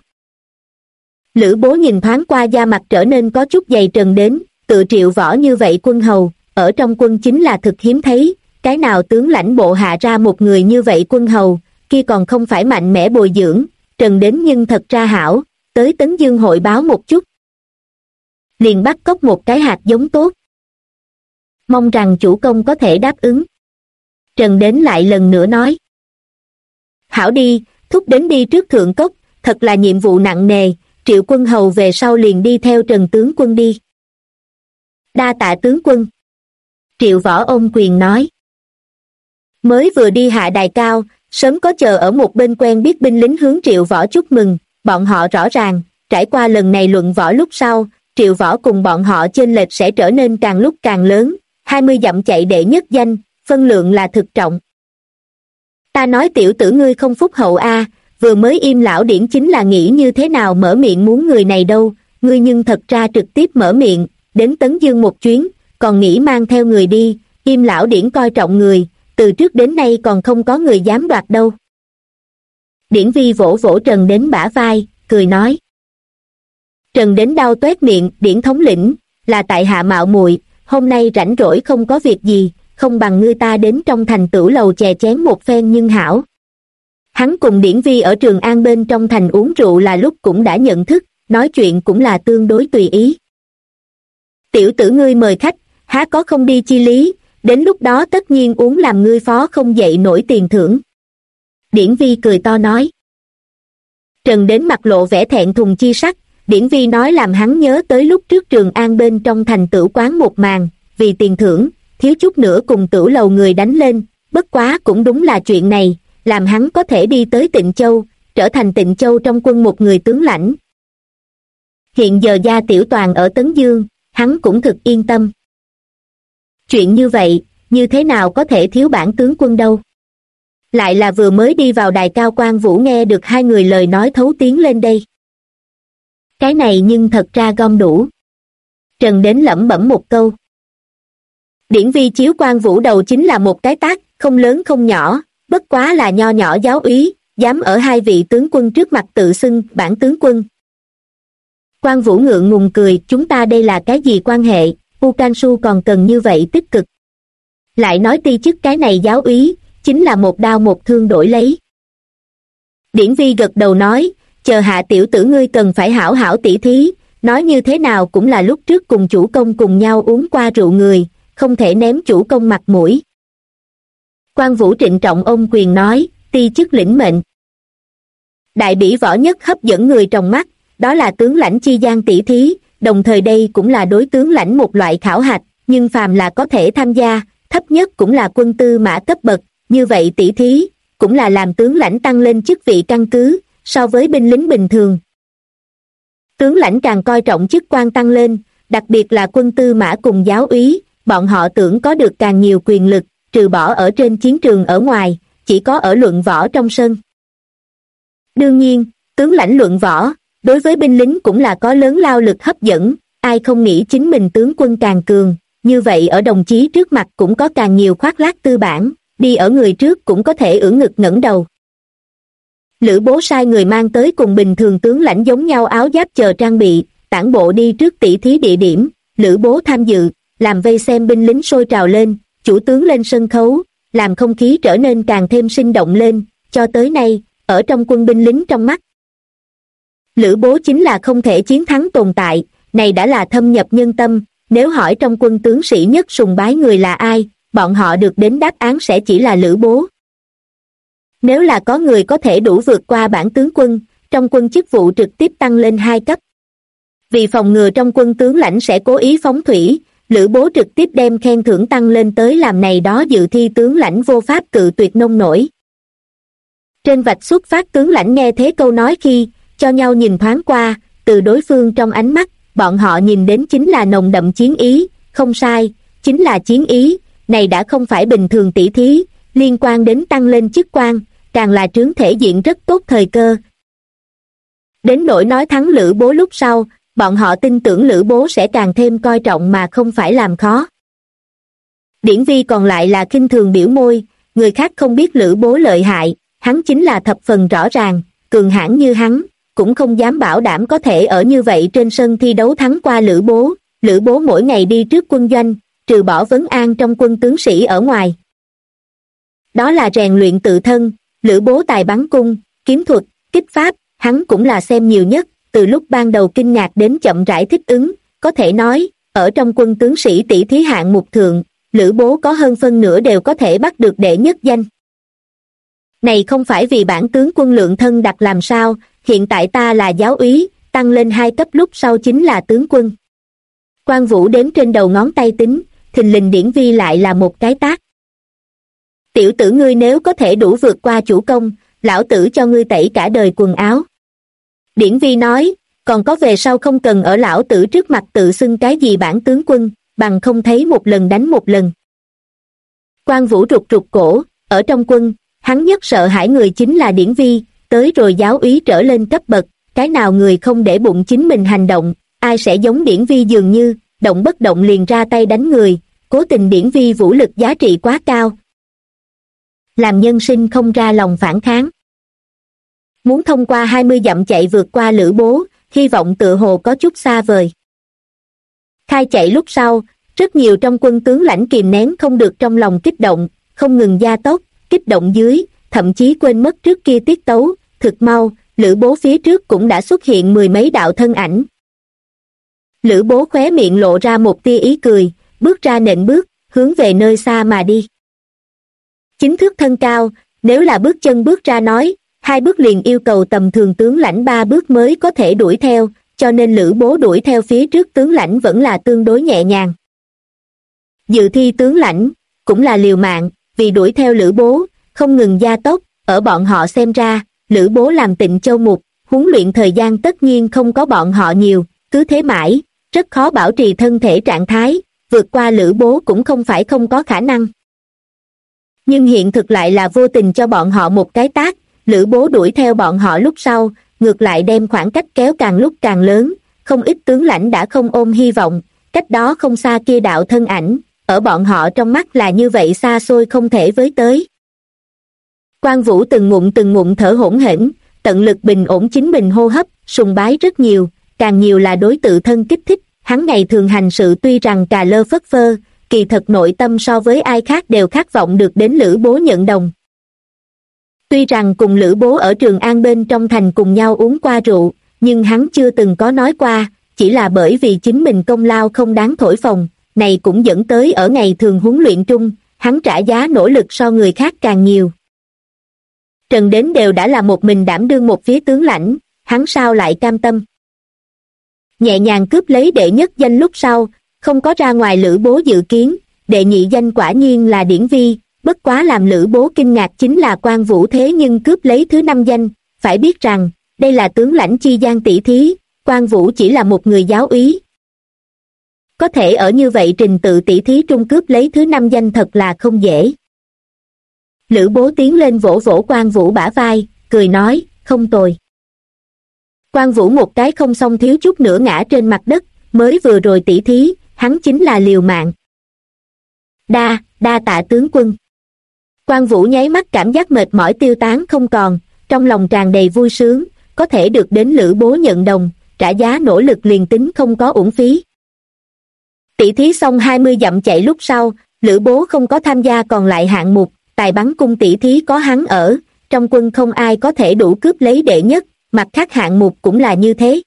Lữ Bố nhìn thoáng qua da mặt trở nên có chút dày Trần Đến, tự Triệu Võ như vậy quân hầu, ở trong quân chính là thực hiếm thấy, cái nào tướng lãnh bộ hạ ra một người như vậy quân hầu, kia còn không phải mạnh mẽ bồi dưỡng, Trần Đến nhưng thật ra hảo, tới Tấn Dương hội báo một chút. Liền bắt cóc một cái hạt giống tốt. Mong rằng chủ công có thể đáp ứng. Trần Đến lại lần nữa nói. Hảo đi, thúc đến đi trước thượng cốc, thật là nhiệm vụ nặng nề, Triệu quân hầu về sau liền đi theo Trần tướng quân đi. Đa tạ tướng quân. Triệu Võ ôm quyền nói. Mới vừa đi hạ đài cao, sớm có chờ ở một bên quen biết binh lính hướng Triệu Võ chúc mừng, bọn họ rõ ràng, trải qua lần này luận võ lúc sau, Triệu Võ cùng bọn họ chênh lệch sẽ trở nên càng lúc càng lớn, 20 dặm chạy đệ nhất danh, phân lượng là thực trọng. Ta nói tiểu tử ngươi không phúc hậu a, vừa mới im lão điển chính là nghĩ như thế nào mở miệng muốn người này đâu, ngươi nhưng thật ra trực tiếp mở miệng, đến Tấn Dương một chuyến, còn nghĩ mang theo người đi, im lão điển coi trọng người, từ trước đến nay còn không có người dám đoạt đâu. Điển Vi vỗ vỗ Trần Đến bả vai, cười nói. Trần Đến đau toét miệng, Điển thống lĩnh, là tại hạ mạo muội, hôm nay rảnh rỗi không có việc gì, không bằng ngươi ta đến trong thành tửu lầu chè chén một phen nhưng hảo. Hắn cùng Điển Vi ở Trường An bên trong thành uống rượu là lúc cũng đã nhận thức, nói chuyện cũng là tương đối tùy ý. Tiểu tử ngươi mời khách, há có không đi chi lý, đến lúc đó tất nhiên uống làm ngươi phó không dậy nổi tiền thưởng. Điển Vi cười to nói. Trần Đến mặt lộ vẻ thẹn thùng chi sắc, Điển Vi nói làm hắn nhớ tới lúc trước Trường An bên trong thành tửu quán một màn, vì tiền thưởng, thiếu chút nữa cùng tửu lầu người đánh lên, bất quá cũng đúng là chuyện này, làm hắn có thể đi tới Tịnh Châu, trở thành Tịnh Châu trong quân một người tướng lãnh. Hiện giờ gia tiểu toàn ở Tấn Dương, hắn cũng thực yên tâm. Chuyện như vậy, như thế nào có thể thiếu bản tướng quân đâu. Lại là vừa mới đi vào đài cao Quan Vũ nghe được hai người lời nói thấu tiếng lên đây. Cái này nhưng thật ra gom đủ. Trần Đến lẩm bẩm một câu. Điển Vi chiếu Quan Vũ đầu chính là một cái tát, không lớn không nhỏ, bất quá là nho nhỏ giáo úy, dám ở hai vị tướng quân trước mặt tự xưng bản tướng quân. Quan Vũ ngượng ngùng cười, chúng ta đây là cái gì quan hệ, U Can Su còn cần như vậy tích cực. Lại nói ti chức cái này giáo úy, chính là một đao một thương đổi lấy. Điển Vi gật đầu nói, chờ hạ tiểu tử ngươi cần phải hảo hảo tỉ thí, nói như thế nào cũng là lúc trước cùng chủ công cùng nhau uống qua rượu người, không thể ném chủ công mặt mũi. Quan Vũ trịnh trọng ôm quyền nói, ti chức lĩnh mệnh. Đại bỉ võ nhất hấp dẫn người trong mắt, đó là tướng lãnh chi gian tỉ thí, đồng thời đây cũng là đối tướng lãnh một loại khảo hạch, nhưng phàm là có thể tham gia, thấp nhất cũng là quân tư mã cấp bậc, như vậy tỉ thí, cũng là làm tướng lãnh tăng lên chức vị căn cứ, so với binh lính bình thường. Tướng lãnh càng coi trọng chức quan tăng lên, đặc biệt là quân tư mã cùng giáo úy, bọn họ tưởng có được càng nhiều quyền lực, trừ bỏ ở trên chiến trường ở ngoài, chỉ có ở luận võ trong sân. Đương nhiên, tướng lãnh luận võ, đối với binh lính cũng là có lớn lao lực hấp dẫn, ai không nghĩ chính mình tướng quân càng cường, như vậy ở đồng chí trước mặt cũng có càng nhiều khoác lác tư bản, đi ở người trước cũng có thể ưỡn ngực ngẩng đầu. Lữ Bố sai người mang tới cùng bình thường tướng lãnh giống nhau áo giáp chờ trang bị, tản bộ đi trước tỉ thí địa điểm, Lữ Bố tham dự, làm vây xem binh lính sôi trào lên, chủ tướng lên sân khấu, làm không khí trở nên càng thêm sinh động lên, cho tới nay, ở trong quân binh lính trong mắt. Lữ Bố chính là không thể chiến thắng tồn tại, này đã là thâm nhập nhân tâm, nếu hỏi trong quân tướng sĩ nhất sùng bái người là ai, bọn họ được đến đáp án sẽ chỉ là Lữ Bố. Nếu là có người có thể đủ vượt qua bản tướng quân, trong quân chức vụ trực tiếp tăng lên 2 cấp. Vì phòng ngừa trong quân tướng lãnh sẽ cố ý phóng thủy, Lữ Bố trực tiếp đem khen thưởng tăng lên tới làm này đó dự thi tướng lãnh vô pháp cự tuyệt nông nổi. Trên vạch xuất phát tướng lãnh nghe thế câu nói khi, cho nhau nhìn thoáng qua, từ đối phương trong ánh mắt, bọn họ nhìn đến chính là nồng đậm chiến ý, không sai, chính là chiến ý, này đã không phải bình thường tỷ thí, liên quan đến tăng lên chức quan, càng là trướng thể diện rất tốt thời cơ. Đến nỗi nói thắng Lữ Bố lúc sau, bọn họ tin tưởng Lữ Bố sẽ càng thêm coi trọng mà không phải làm khó. Điển Vi còn lại là khinh thường biểu môi, người khác không biết Lữ Bố lợi hại, hắn chính là thập phần rõ ràng, cường hãn như hắn, cũng không dám bảo đảm có thể ở như vậy trên sân thi đấu thắng qua Lữ Bố. Lữ Bố mỗi ngày đi trước quân doanh, trừ bỏ vấn an trong quân tướng sĩ ở ngoài. Đó là rèn luyện tự thân, Lữ Bố tài bắn cung, kiếm thuật, kích pháp, hắn cũng là xem nhiều nhất, từ lúc ban đầu kinh ngạc đến chậm rãi thích ứng, có thể nói, ở trong quân tướng sĩ tỷ thí hạng mục thượng, Lữ Bố có hơn phân nửa đều có thể bắt được đệ nhất danh. Này không phải vì bản tướng quân lượng thân đặt làm sao, hiện tại ta là giáo úy, tăng lên 2 cấp lúc sau chính là tướng quân. Quan Vũ đếm trên đầu ngón tay tính, thình lình Điển Vi lại là một cái tát. Tiểu tử ngươi nếu có thể đủ vượt qua chủ công, lão tử cho ngươi tẩy cả đời quần áo. Điển Vi nói, còn có về sau không cần ở lão tử trước mặt tự xưng cái gì bản tướng quân, bằng không thấy một lần đánh một lần. Quan Vũ rụt rụt cổ, ở trong quân, hắn nhất sợ hãi người chính là Điển Vi, tới rồi giáo úy trở lên cấp bậc, cái nào người không để bụng chính mình hành động, ai sẽ giống Điển Vi dường như, động bất động liền ra tay đánh người, cố tình Điển Vi vũ lực giá trị quá cao. Làm nhân sinh không ra lòng phản kháng. Muốn thông qua 20 dặm chạy vượt qua Lữ Bố, hy vọng tựa hồ có chút xa vời. Khai chạy lúc sau, rất nhiều trong quân tướng lãnh kìm nén không được trong lòng kích động, không ngừng gia tốc, kích động dưới, thậm chí quên mất trước kia tiết tấu, thực mau, Lữ Bố phía trước cũng đã xuất hiện 10 mấy đạo thân ảnh. Lữ Bố khóe miệng lộ ra một tia ý cười, bước ra nện bước, hướng về nơi xa mà đi. 9 thước thân cao, nếu là bước chân bước ra nói, 2 bước liền yêu cầu tầm thường tướng lãnh 3 bước mới có thể đuổi theo, cho nên Lữ Bố đuổi theo phía trước tướng lãnh vẫn là tương đối nhẹ nhàng. Dự thi tướng lãnh, cũng là liều mạng, vì đuổi theo Lữ Bố, không ngừng gia tốc, ở bọn họ xem ra, Lữ Bố làm Tịnh Châu Mục, huấn luyện thời gian tất nhiên không có bọn họ nhiều, cứ thế mãi, rất khó bảo trì thân thể trạng thái, vượt qua Lữ Bố cũng không phải không có khả năng. Nhưng hiện thực lại là vô tình cho bọn họ một cái tát, Lữ Bố đuổi theo bọn họ lúc sau, ngược lại đem khoảng cách kéo càng lúc càng lớn, không ít tướng lãnh đã không ôm hy vọng, cách đó không xa kia đạo thân ảnh, ở bọn họ trong mắt là như vậy xa xôi không thể với tới. Quan Vũ từng ngụm thở hổn hển, tận lực bình ổn chính mình hô hấp, sùng bái rất nhiều, càng nhiều là đối tự thân kích thích, hắn ngày thường hành sự tuy rằng cà lơ phất phơ, kỳ thật nội tâm so với ai khác đều khát vọng được đến Lữ Bố nhận đồng. Tuy rằng cùng Lữ Bố ở Trường An bên trong thành cùng nhau uống qua rượu, nhưng hắn chưa từng có nói qua, chỉ là bởi vì chính mình công lao không đáng thổi phồng, này cũng dẫn tới ở ngày thường huấn luyện trung, hắn trả giá nỗ lực so người khác càng nhiều. Trần Đến đều đã là một mình đảm đương một phía tướng lãnh, hắn sao lại cam tâm. Nhẹ nhàng cướp lấy đệ nhất danh lúc sau, không có ra ngoài Lữ Bố dự kiến, đệ nhị danh quả nhiên là Điển Vi, bất quá làm Lữ Bố kinh ngạc chính là Quan Vũ thế nhưng cướp lấy thứ 5 danh, phải biết rằng, đây là tướng lãnh chi gian tỷ thí, Quan Vũ chỉ là một người giáo úy. Có thể ở như vậy trình tự tỷ thí trung cướp lấy thứ 5 danh thật là không dễ. Lữ Bố tiến lên vỗ vỗ Quan Vũ bả vai, cười nói, không tồi. Quan Vũ một cái không xong thiếu chút nữa ngã trên mặt đất, mới vừa rồi tỷ thí, hắn chính là liều mạng. Đa tạ tướng quân. Quan Vũ nháy mắt cảm giác mệt mỏi tiêu tán không còn, trong lòng tràn đầy vui sướng, có thể được đến Lữ Bố nhận đồng, trả giá nỗ lực liền tính không có uổng phí. Tỷ thí xong 20 dặm chạy lúc sau, Lữ Bố không có tham gia còn lại hạng mục, tài bắn cung tỷ thí có hắn ở, trong quân không ai có thể đủ cướp lấy đệ nhất, mặt khác hạng mục cũng là như thế.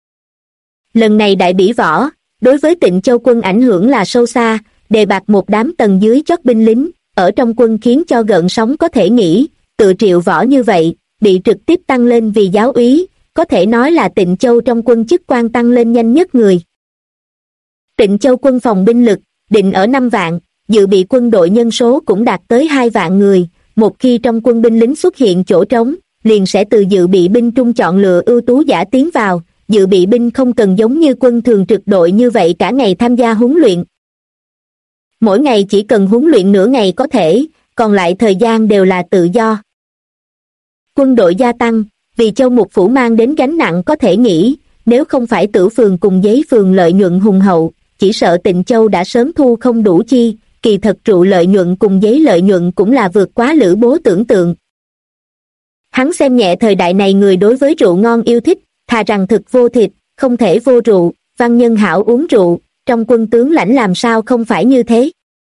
Lần này đại bỉ võ, đối với Tịnh Châu quân ảnh hưởng là sâu xa, đề bạt một đám tầng dưới chót binh lính, ở trong quân khiến cho gợn sóng có thể nghĩ, tự Triệu Võ như vậy, bị trực tiếp tăng lên vì giáo úy, có thể nói là Tịnh Châu trong quân chức quan tăng lên nhanh nhất người. Tịnh Châu quân phòng binh lực, định ở 5 vạn, dự bị quân đội nhân số cũng đạt tới 2 vạn người, một khi trong quân binh lính xuất hiện chỗ trống, liền sẽ từ dự bị binh trung chọn lựa ưu tú giả tiến vào, dự bị binh không cần giống như quân thường trực đội như vậy cả ngày tham gia huấn luyện. Mỗi ngày chỉ cần huấn luyện nửa ngày có thể, còn lại thời gian đều là tự do. Quân đội gia tăng, vì Châu Mục Phủ mang đến gánh nặng có thể nghĩ, nếu không phải Tửu Phường cùng Giấy Phường lợi nhuận hùng hậu, chỉ sợ Tịnh Châu đã sớm thu không đủ chi, kỳ thật rượu lợi nhuận cùng giấy lợi nhuận cũng là vượt quá Lữ Bố tưởng tượng. Hắn xem nhẹ thời đại này người đối với rượu ngon yêu thích, thà rằng thực vô thịt, không thể vô rượu, văn nhân hảo uống rượu, trong quân tướng lãnh làm sao không phải như thế.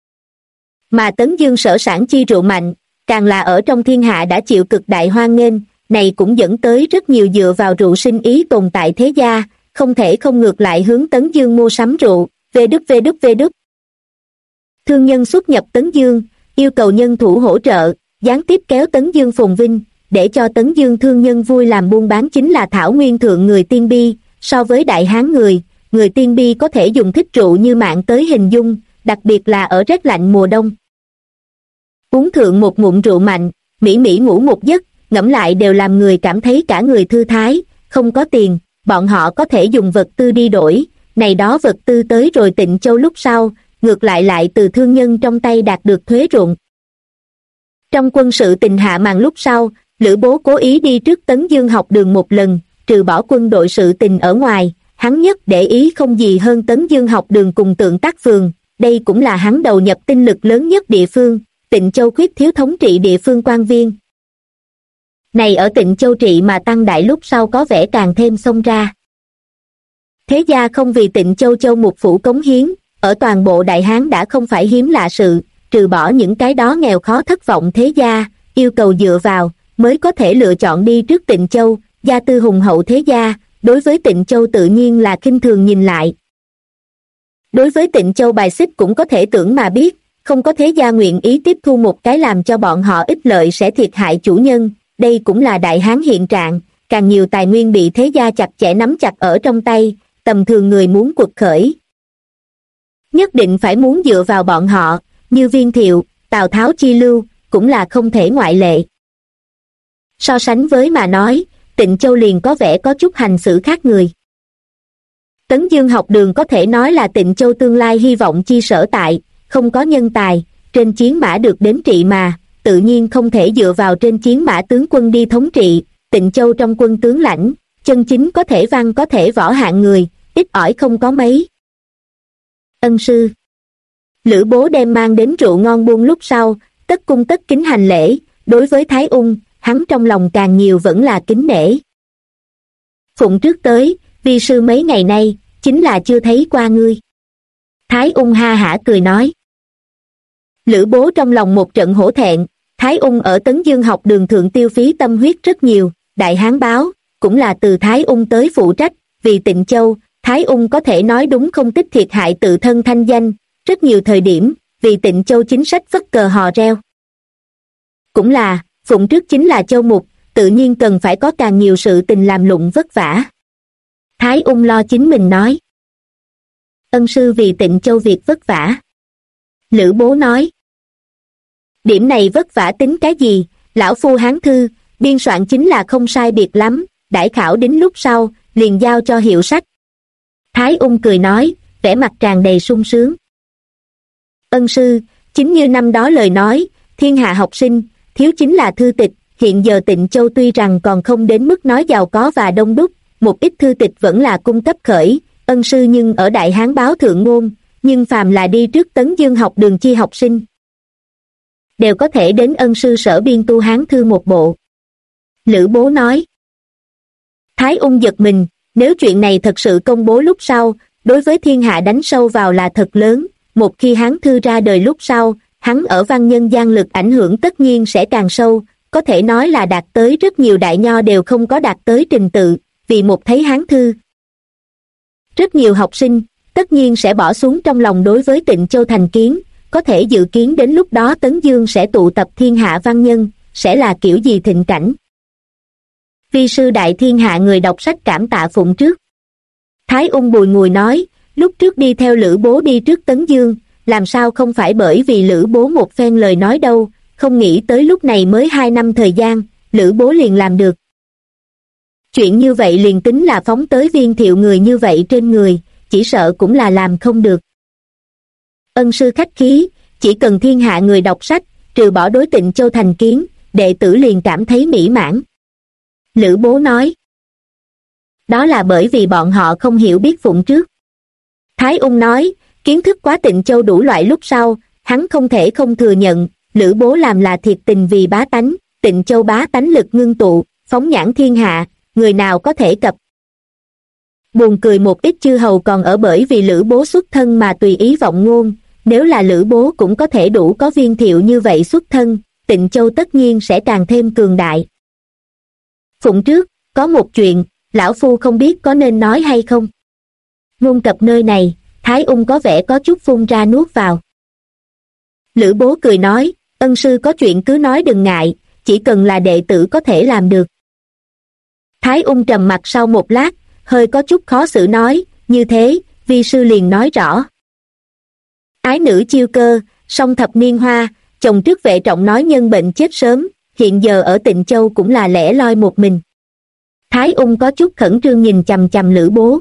Mà Tấn Dương sở sản chi rượu mạnh, càng là ở trong thiên hạ đã chịu cực đại hoan nghênh, này cũng dẫn tới rất nhiều dựa vào rượu sinh ý tồn tại thế gia, không thể không ngược lại hướng Tấn Dương mua sắm rượu, về đức. Thương nhân xuất nhập Tấn Dương, yêu cầu nhân thủ hỗ trợ, gián tiếp kéo Tấn Dương phồn vinh, để cho Tấn Dương thương nhân vui làm buôn bán chính là thảo nguyên thượng người Tiên Bi, so với đại hán người Tiên Bi có thể dùng thích rượu như mạng tới hình dung, đặc biệt là ở rét lạnh mùa đông. Uống thượng một ngụm rượu mạnh, mỹ ngủ một giấc, ngẫm lại đều làm người cảm thấy cả người thư thái, không có tiền, bọn họ có thể dùng vật tư đi đổi, này đó vật tư tới rồi Tịnh Châu lúc sau, ngược lại từ thương nhân trong tay đạt được thuế ruộng. Trong quân sự tình hạ màn lúc sau, Lữ Bố cố ý đi trước Tấn Dương học đường một lần, trừ bỏ quân đội sự tình ở ngoài, hắn nhất để ý không gì hơn Tấn Dương học đường cùng Tượng Tác Phường, đây cũng là hắn đầu nhập tinh lực lớn nhất địa phương, Tịnh Châu khuyết thiếu thống trị địa phương quan viên. Này ở Tịnh Châu trị mà tăng đại lúc sau có vẻ càng thêm xông ra. Thế gia không vì Tịnh Châu Châu Mục Phủ cống hiến, ở toàn bộ Đại Hán đã không phải hiếm lạ sự, trừ bỏ những cái đó nghèo khó thất vọng thế gia, yêu cầu dựa vào, mới có thể lựa chọn đi trước Tịnh Châu, gia tư hùng hậu thế gia, đối với Tịnh Châu tự nhiên là khinh thường nhìn lại. Đối với Tịnh Châu bài xích cũng có thể tưởng mà biết, không có thế gia nguyện ý tiếp thu một cái làm cho bọn họ ích lợi sẽ thiệt hại chủ nhân. Đây cũng là đại hán hiện trạng, càng nhiều tài nguyên bị thế gia chặt chẽ nắm chặt ở trong tay, tầm thường người muốn quật khởi nhất định phải muốn dựa vào bọn họ, như Viên Thiệu, Tào Tháo chi lưu, cũng là không thể ngoại lệ. So sánh với mà nói, Tịnh Châu liền có vẻ có chút hành xử khác người. Tấn Dương học đường có thể nói là Tịnh Châu tương lai hy vọng chi sở tại, không có nhân tài, trên chiến mã được đến trị mà, tự nhiên không thể dựa vào trên chiến mã tướng quân đi thống trị. Tịnh Châu trong quân tướng lãnh, chân chính có thể văn có thể võ hạng người, ít ỏi không có mấy. Ân sư. Lữ Bố đem mang đến rượu ngon buông lúc sau, tất cung tất kính hành lễ, đối với Thái Ung, hắn trong lòng càng nhiều vẫn là kính nể. Phụng trước tới, vi sư mấy ngày nay, chính là chưa thấy qua ngươi. Thái Ung ha hả cười nói. Lữ Bố trong lòng một trận hổ thẹn, Thái Ung ở Tấn Dương học đường thượng tiêu phí tâm huyết rất nhiều, Đại Hán báo, cũng là từ Thái Ung tới phụ trách, vì Tịnh Châu, Thái Ung có thể nói đúng không tích thiệt hại tự thân thanh danh, rất nhiều thời điểm, vì Tịnh Châu chính sách phất cờ hò reo. Cũng là, phụng trước chính là châu mục, tự nhiên cần phải có càng nhiều sự tình làm lụng vất vả. Thái Ung lo chính mình nói. Ân sư vì Tịnh Châu việc vất vả. Lữ Bố nói. Điểm này vất vả tính cái gì, lão phu hán thư, biên soạn chính là không sai biệt lắm, đãi khảo đến lúc sau, liền giao cho hiệu sách. Thái Ung cười nói, vẻ mặt tràn đầy sung sướng. Ân sư, chính như năm đó lời nói, thiên hạ học sinh, thiếu chính là thư tịch, hiện giờ Tịnh Châu tuy rằng còn không đến mức nói giàu có và đông đúc, một ít thư tịch vẫn là cung cấp khởi, ân sư nhưng ở Đại Hán báo thượng ngôn, nhưng phàm là đi trước Tấn Dương học đường chi học sinh, đều có thể đến ân sư sở biên tu hán thư một bộ. Lữ Bố nói. Thái Ung giật mình, nếu chuyện này thật sự công bố lúc sau, đối với thiên hạ đánh sâu vào là thật lớn, một khi hán thư ra đời lúc sau, hắn ở văn nhân gian lực ảnh hưởng tất nhiên sẽ càng sâu, có thể nói là đạt tới rất nhiều đại nho đều không có đạt tới trình tự, vì một thấy hán thư. Rất nhiều học sinh, tất nhiên sẽ bỏ xuống trong lòng đối với Tịnh Châu thành kiến, có thể dự kiến đến lúc đó Tấn Dương sẽ tụ tập thiên hạ văn nhân, sẽ là kiểu gì thịnh cảnh. Vi sư đại thiên hạ người đọc sách cảm tạ phụng trước. Thái Ung bùi ngùi nói, lúc trước đi theo Lữ Bố đi trước Tấn Dương, làm sao không phải bởi vì Lữ Bố một phen lời nói đâu, không nghĩ tới lúc này mới 2 năm thời gian, Lữ Bố liền làm được. Chuyện như vậy liền tính là phóng tới Viên Thiệu người như vậy trên người, chỉ sợ cũng là làm không được. Ân sư khách khí, chỉ cần thiên hạ người đọc sách, trừ bỏ đối Tịnh Châu thành kiến, đệ tử liền cảm thấy mỹ mãn. Lữ Bố nói. Đó là bởi vì bọn họ không hiểu biết phụng trước. Thái Ung nói, kiến thức quá Tịnh Châu đủ loại lúc sau, hắn không thể không thừa nhận, Lữ Bố làm là thiệt tình vì bá tánh, Tịnh Châu bá tánh lực ngưng tụ, phóng nhãn thiên hạ, người nào có thể cập. Buồn cười một ít chư hầu còn ở bởi vì Lữ Bố xuất thân mà tùy ý vọng ngôn, nếu là Lữ Bố cũng có thể đủ có Viên Thiệu như vậy xuất thân, Tịnh Châu tất nhiên sẽ càng thêm cường đại. Phụng trước, có một chuyện, lão phu không biết có nên nói hay không. Ngôn cập nơi này, Thái Ung có vẻ có chút phun ra nuốt vào. Lữ Bố cười nói, ân sư có chuyện cứ nói đừng ngại, chỉ cần là đệ tử có thể làm được. Thái Ung trầm mặt sau một lát, hơi có chút khó xử nói, như thế, vi sư liền nói rõ. Ái nữ chiêu cơ, song thập niên hoa, chồng trước vệ trọng nói nhân bệnh chết sớm, hiện giờ ở Tịnh Châu cũng là lẻ loi một mình. Thái Ung có chút khẩn trương nhìn chằm chằm Lữ Bố.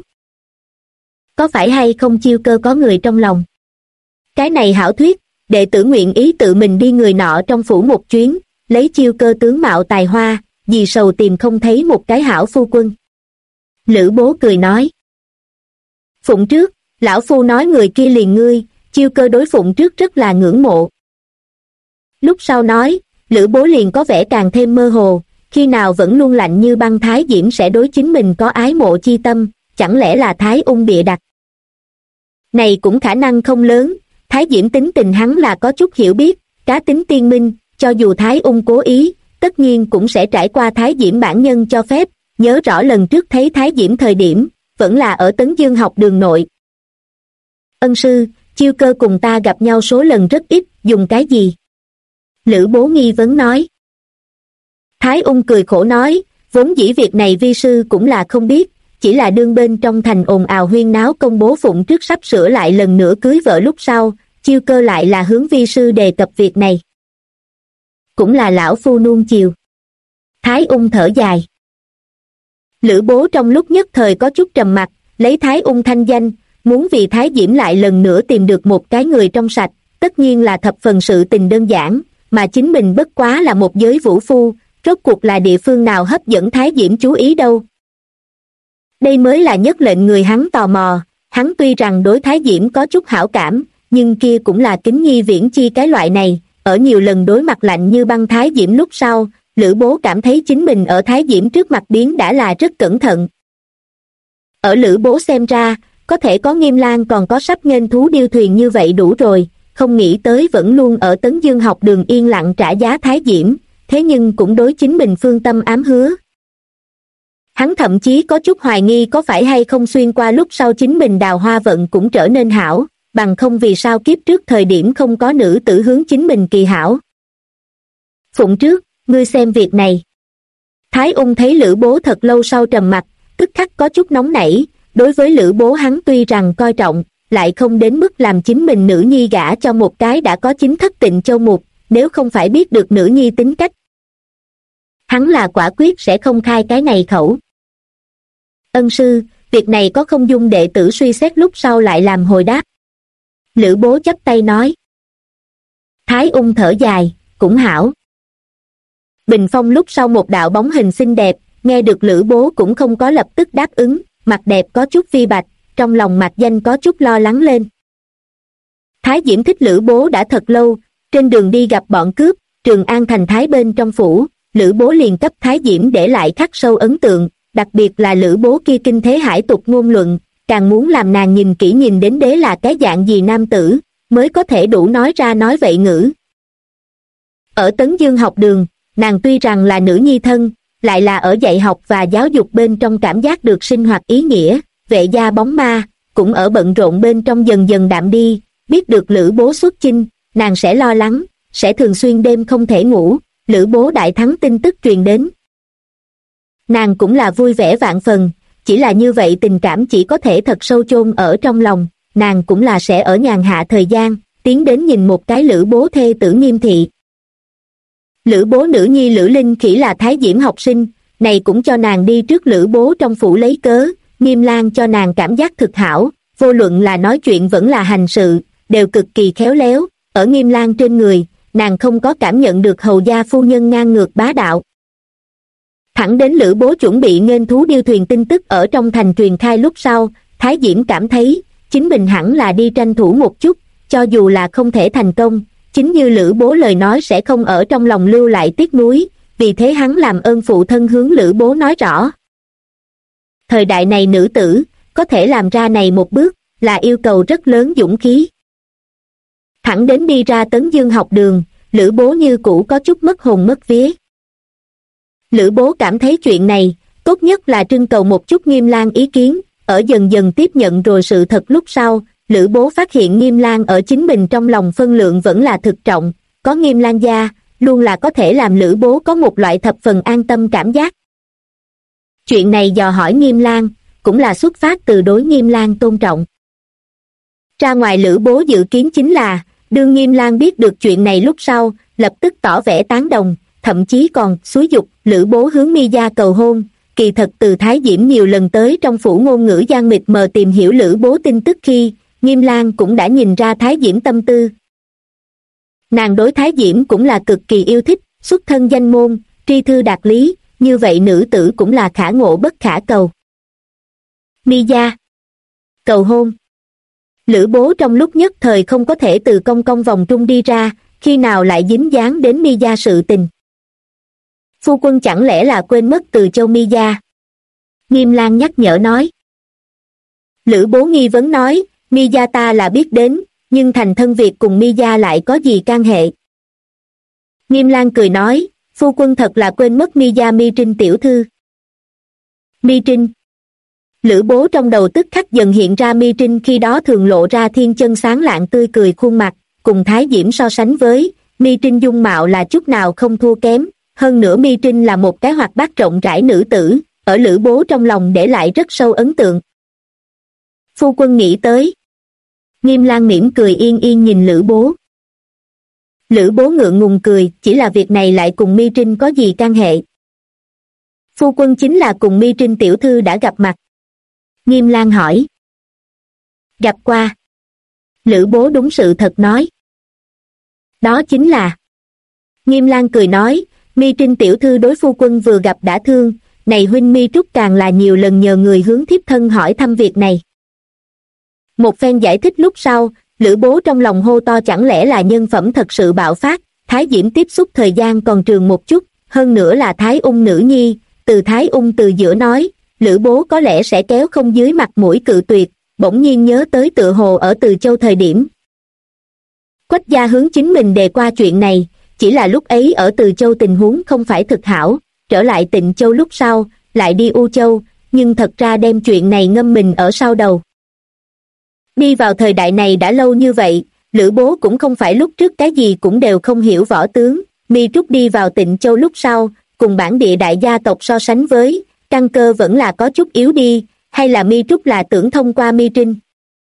Có phải hay không chiêu cơ có người trong lòng? Cái này hảo thuyết, đệ tử nguyện ý tự mình đi người nọ trong phủ một chuyến, lấy chiêu cơ tướng mạo tài hoa, vì sầu tìm không thấy một cái hảo phu quân. Lữ Bố cười nói. Phụng trước, lão phu nói người kia liền ngươi, chiêu cơ đối phụng trước rất là ngưỡng mộ. Lúc sau nói, Lữ Bố liền có vẻ càng thêm mơ hồ, khi nào vẫn luôn lạnh như băng Thái Diễm sẽ đối chính mình có ái mộ chi tâm, chẳng lẽ là Thái Ung bịa đặt. Này cũng khả năng không lớn, Thái Diễm tính tình hắn là có chút hiểu biết, cá tính tiên minh, cho dù Thái Ung cố ý, tất nhiên cũng sẽ trải qua Thái Diễm bản nhân cho phép, nhớ rõ lần trước thấy Thái Diễm thời điểm, vẫn là ở Tấn Dương học đường nội. Ân sư, Chiêu Cơ cùng ta gặp nhau số lần rất ít, dùng cái gì? Lữ Bố nghi vấn nói. Thái Ung cười khổ nói, vốn dĩ việc này vi sư cũng là không biết, chỉ là đương bên trong thành ồn ào huyên náo công bố Phụng Trước sắp sửa lại lần nữa cưới vợ lúc sau, Chiêu Cơ lại là hướng vi sư đề cập việc này. Cũng là lão phu nuông chiều. Thái Ung thở dài. Lữ Bố trong lúc nhất thời có chút trầm mặc, lấy Thái Ung thanh danh, muốn vì Thái Diễm lại lần nữa tìm được một cái người trong sạch, tất nhiên là thập phần sự tình đơn giản, mà chính mình bất quá là một giới vũ phu, rốt cuộc là địa phương nào hấp dẫn Thái Diễm chú ý đâu. Đây mới là nhất lệnh người hắn tò mò, hắn tuy rằng đối Thái Diễm có chút hảo cảm, nhưng kia cũng là kính nhi viễn chi cái loại này, ở nhiều lần đối mặt lạnh như băng Thái Diễm lúc sau, Lữ Bố cảm thấy chính mình ở Thái Diễm trước mặt biến đã là rất cẩn thận. Ở Lữ Bố xem ra, có thể có Nghiêm Lang còn có sắp nghênh thú điêu thuyền như vậy đủ rồi, không nghĩ tới vẫn luôn ở Tấn Dương học đường yên lặng trả giá Thái Diễm, thế nhưng cũng đối chính mình phương tâm ám hứa. Hắn thậm chí có chút hoài nghi có phải hay không xuyên qua lúc sau chính mình đào hoa vận cũng trở nên hảo, bằng không vì sao kiếp trước thời điểm không có nữ tử hướng chính mình kỳ hảo. Phụng Trước, ngươi xem việc này. Thái Ung thấy Lữ Bố thật lâu sau trầm mặt, tức khắc có chút nóng nảy, đối với Lữ Bố hắn tuy rằng coi trọng, lại không đến mức làm chính mình nữ nhi gả cho một cái đã có chính thất Tịnh Châu Mục, nếu không phải biết được nữ nhi tính cách. Hắn là quả quyết sẽ không khai cái này khẩu. Ân sư, việc này có không dung đệ tử suy xét lúc sau lại làm hồi đáp. Lữ Bố chắp tay nói. Thái Ung thở dài, cũng hảo. Bình phong lúc sau một đạo bóng hình xinh đẹp, nghe được Lữ Bố cũng không có lập tức đáp ứng, mặt đẹp có chút phi bạch, trong lòng Mạc Danh có chút lo lắng lên. Thái Diễm thích Lữ Bố đã thật lâu, trên đường đi gặp bọn cướp, Trường An thành thái bên trong phủ, Lữ Bố liền cấp Thái Diễm để lại khắc sâu ấn tượng, đặc biệt là Lữ Bố kia kinh thế hải tục ngôn luận, càng muốn làm nàng nhìn kỹ nhìn đến đế là cái dạng gì nam tử, mới có thể đủ nói ra nói vậy ngữ. Ở Tấn Dương học đường, nàng tuy rằng là nữ nhi thân, lại là ở dạy học và giáo dục bên trong cảm giác được sinh hoạt ý nghĩa, vệ gia bóng ma, cũng ở bận rộn bên trong dần dần đạm đi, biết được Lữ Bố xuất chinh, nàng sẽ lo lắng, sẽ thường xuyên đêm không thể ngủ, Lữ Bố đại thắng tin tức truyền đến. Nàng cũng là vui vẻ vạn phần, chỉ là như vậy tình cảm chỉ có thể thật sâu chôn ở trong lòng, nàng cũng là sẽ ở nhàn hạ thời gian, tiến đến nhìn một cái Lữ Bố thê tử Nghiêm thị. Lữ Bố nữ nhi Lữ Linh Khỉ là Thái Diễm học sinh, này cũng cho nàng đi trước Lữ Bố trong phủ lấy cớ, Nghiêm Lang cho nàng cảm giác thực hảo, vô luận là nói chuyện vẫn là hành sự, đều cực kỳ khéo léo, ở Nghiêm Lang trên người, nàng không có cảm nhận được hầu gia phu nhân ngang ngược bá đạo. Thẳng đến Lữ Bố chuẩn bị nghênh thú điêu thuyền tin tức ở trong thành truyền khai lúc sau, Thái Diễm cảm thấy, chính mình hẳn là đi tranh thủ một chút, cho dù là không thể thành công, chính như Lữ Bố lời nói sẽ không ở trong lòng lưu lại tiếc nuối, vì thế hắn làm ơn phụ thân hướng Lữ Bố nói rõ. Thời đại này nữ tử, có thể làm ra này một bước, là yêu cầu rất lớn dũng khí. Thẳng đến đi ra Tấn Dương học đường, Lữ Bố như cũ có chút mất hồn mất vía. Lữ Bố cảm thấy chuyện này, tốt nhất là trưng cầu một chút Nghiêm Lang ý kiến, ở dần dần tiếp nhận rồi sự thật lúc sau, Lữ Bố phát hiện Nghiêm Lang ở chính mình trong lòng phân lượng vẫn là thực trọng, có Nghiêm Lang gia, luôn là có thể làm Lữ Bố có một loại thập phần an tâm cảm giác. Chuyện này dò hỏi Nghiêm Lang, cũng là xuất phát từ đối Nghiêm Lang tôn trọng. Ra ngoài Lữ Bố dự kiến chính là, đương Nghiêm Lang biết được chuyện này lúc sau, lập tức tỏ vẻ tán đồng, thậm chí còn xúi giục Lữ Bố hướng Mi gia cầu hôn. Kỳ thật từ Thái Diễm nhiều lần tới trong phủ ngôn ngữ gian mịt mờ tìm hiểu Lữ Bố tin tức khi, Nghiêm Lang cũng đã nhìn ra Thái Diễm tâm tư. Nàng đối Thái Diễm cũng là cực kỳ yêu thích, xuất thân danh môn, tri thư đạt lý, như vậy nữ tử cũng là khả ngộ bất khả cầu. Mi gia cầu hôn. Lữ Bố trong lúc nhất thời không có thể từ công công vòng trung đi ra, khi nào lại dính dáng đến Mi gia sự tình. Phu quân chẳng lẽ là quên mất Từ Châu Mi gia? Nghiêm Lang nhắc nhở nói. Lữ Bố nghi vấn nói, Mi gia ta là biết đến, nhưng thành thân việc cùng Mi gia lại có gì can hệ? Nghiêm Lang cười nói, phu quân thật là quên mất Mi gia Mi Trinh tiểu thư. Mi Trinh. Lữ Bố trong đầu tức khắc dần hiện ra Mi Trinh khi đó thường lộ ra thiên chân sáng lạng tươi cười khuôn mặt, cùng Thái Diễm so sánh với, Mi Trinh dung mạo là chút nào không thua kém, hơn nữa Mi Trinh là một cái hoạt bát rộng rãi nữ tử, ở Lữ Bố trong lòng để lại rất sâu ấn tượng. Phu quân nghĩ tới. Nghiêm Lang mỉm cười yên yên nhìn Lữ Bố. Lữ Bố ngượng ngùng cười, chỉ là việc này lại cùng Mi Trinh có gì can hệ. Phu quân chính là cùng Mi Trinh tiểu thư đã gặp mặt. Nghiêm Lang hỏi. Gặp qua. Lữ Bố đúng sự thật nói. Đó chính là. Nghiêm Lang cười nói, Mi Trinh tiểu thư đối phu quân vừa gặp đã thương, này huynh Mi Trúc càng là nhiều lần nhờ người hướng thiếp thân hỏi thăm việc này. Một phen giải thích lúc sau, Lữ Bố trong lòng hô to chẳng lẽ là nhân phẩm thật sự bạo phát, Thái Diễm tiếp xúc thời gian còn trường một chút, hơn nữa là Thái Ung nữ nhi, từ Thái Ung từ giữa nói, Lữ Bố có lẽ sẽ kéo không dưới mặt mũi cự tuyệt, bỗng nhiên nhớ tới tựa hồ ở Từ Châu thời điểm. Quách gia hướng chính mình đề qua chuyện này, chỉ là lúc ấy ở Từ Châu tình huống không phải thực hảo, trở lại Tịnh Châu lúc sau, lại đi U Châu, nhưng thật ra đem chuyện này ngâm mình ở sau đầu. Đi vào thời đại này đã lâu như vậy, Lữ Bố cũng không phải lúc trước cái gì cũng đều không hiểu võ tướng, Mi Trúc đi vào Tịnh Châu lúc sau, cùng bản địa đại gia tộc so sánh với, căn cơ vẫn là có chút yếu đi, hay là Mi Trúc là tưởng thông qua Mi Trinh.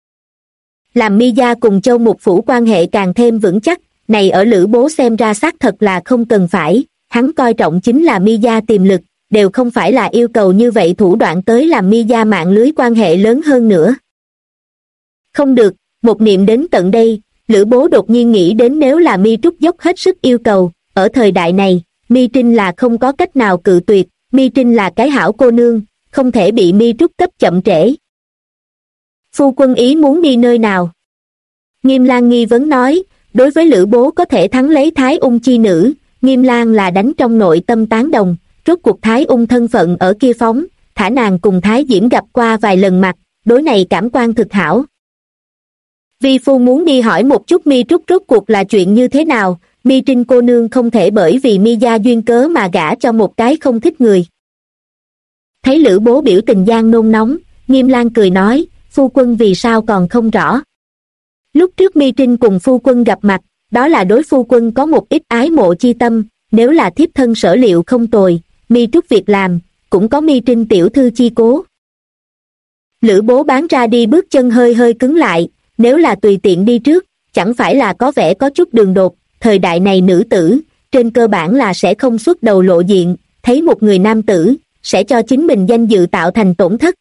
Làm Mi gia cùng Châu Mục Phủ quan hệ càng thêm vững chắc, này ở Lữ Bố xem ra xác thật là không cần phải, hắn coi trọng chính là Mi gia tiềm lực, đều không phải là yêu cầu như vậy thủ đoạn tới làm Mi gia mạng lưới quan hệ lớn hơn nữa. Không được, một niệm đến tận đây, Lữ Bố đột nhiên nghĩ đến nếu là Mi Trúc dốc hết sức yêu cầu, ở thời đại này, Mi Trinh là không có cách nào cự tuyệt, Mi Trinh là cái hảo cô nương, không thể bị Mi Trúc cấp chậm trễ. Phu quân ý muốn đi nơi nào? Nghiêm Lang nghi vấn nói, đối với Lữ Bố có thể thắng lấy Thái Ung chi nữ, Nghiêm Lang là đánh trong nội tâm tán đồng, rốt cuộc Thái Ung thân phận ở kia phóng, thả nàng cùng Thái Diễm gặp qua vài lần mặt, đối này cảm quan thực hảo. Vi phu muốn đi hỏi một chút Mi Trúc rốt cuộc là chuyện như thế nào, Mi Trinh cô nương không thể bởi vì Mi gia duyên cớ mà gả cho một cái không thích người. Thấy Lữ Bố biểu tình gian nôn nóng, Nghiêm Lang cười nói, phu quân vì sao còn không rõ. Lúc trước Mi Trinh cùng phu quân gặp mặt, đó là đối phu quân có một ít ái mộ chi tâm, nếu là thiếp thân sở liệu không tồi, Mi Trúc việc làm, cũng có Mi Trinh tiểu thư chi cố. Lữ Bố bán ra đi bước chân hơi hơi cứng lại, nếu là tùy tiện đi trước, chẳng phải là có vẻ có chút đường đột, thời đại này nữ tử, trên cơ bản là sẽ không xuất đầu lộ diện, thấy một người nam tử, sẽ cho chính mình danh dự tạo thành tổn thất.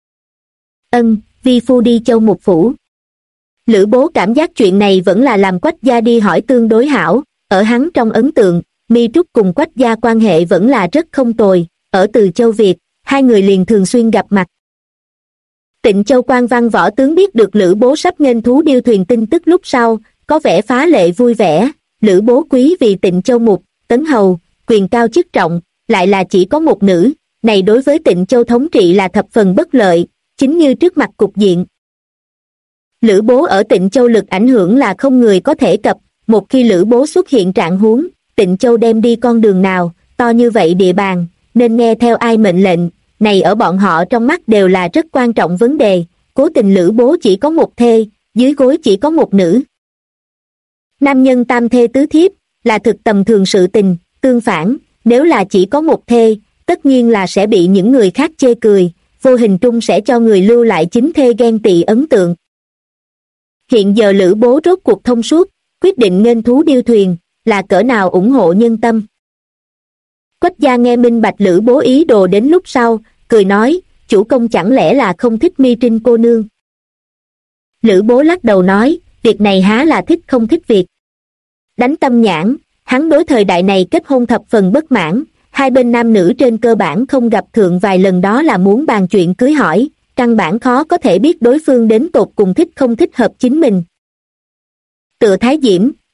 Vi phu đi Châu Mục Phủ. Lữ Bố cảm giác chuyện này vẫn là làm Quách gia đi hỏi tương đối hảo, ở hắn trong ấn tượng, Mi Trúc cùng Quách gia quan hệ vẫn là rất không tồi, ở Từ Châu Việt, hai người liền thường xuyên gặp mặt. Tịnh Châu quan văn võ tướng biết được Lữ Bố sắp nghênh thú điêu thuyền tin tức lúc sau, có vẻ phá lệ vui vẻ, Lữ Bố quý vì Tịnh Châu Mục, Tấn Hầu, quyền cao chức trọng, lại là chỉ có một nữ, này đối với Tịnh Châu thống trị là thập phần bất lợi, chính như trước mặt cục diện. Lữ Bố ở Tịnh Châu lực ảnh hưởng là không người có thể cập, một khi Lữ Bố xuất hiện trạng huống, Tịnh Châu đem đi con đường nào, to như vậy địa bàn, nên nghe theo ai mệnh lệnh, này ở bọn họ trong mắt đều là rất quan trọng vấn đề, cố tình Lữ Bố chỉ có một thê, dưới gối chỉ có một nữ. Nam nhân tam thê tứ thiếp, là thực tầm thường sự tình, tương phản, nếu là chỉ có một thê, tất nhiên là sẽ bị những người khác chê cười, vô hình trung sẽ cho người lưu lại chính thê ghen tị ấn tượng. Hiện giờ Lữ Bố rốt cuộc thông suốt, quyết định nghênh thú điêu thuyền, là cỡ nào ủng hộ nhân tâm. Quách gia nghe minh bạch Lữ Bố ý đồ đến lúc sau, cười nói, chủ công chẳng lẽ là không thích Mi Trinh cô nương. Lữ Bố lắc đầu nói, việc này há là thích không thích việc. Đánh tâm nhãn, hắn đối thời đại này kết hôn thập phần bất mãn, hai bên nam nữ trên cơ bản không gặp thượng vài lần đó là muốn bàn chuyện cưới hỏi, căn bản khó có thể biết đối phương đến tột cùng thích không thích hợp chính mình. Tựa Thái Diễm,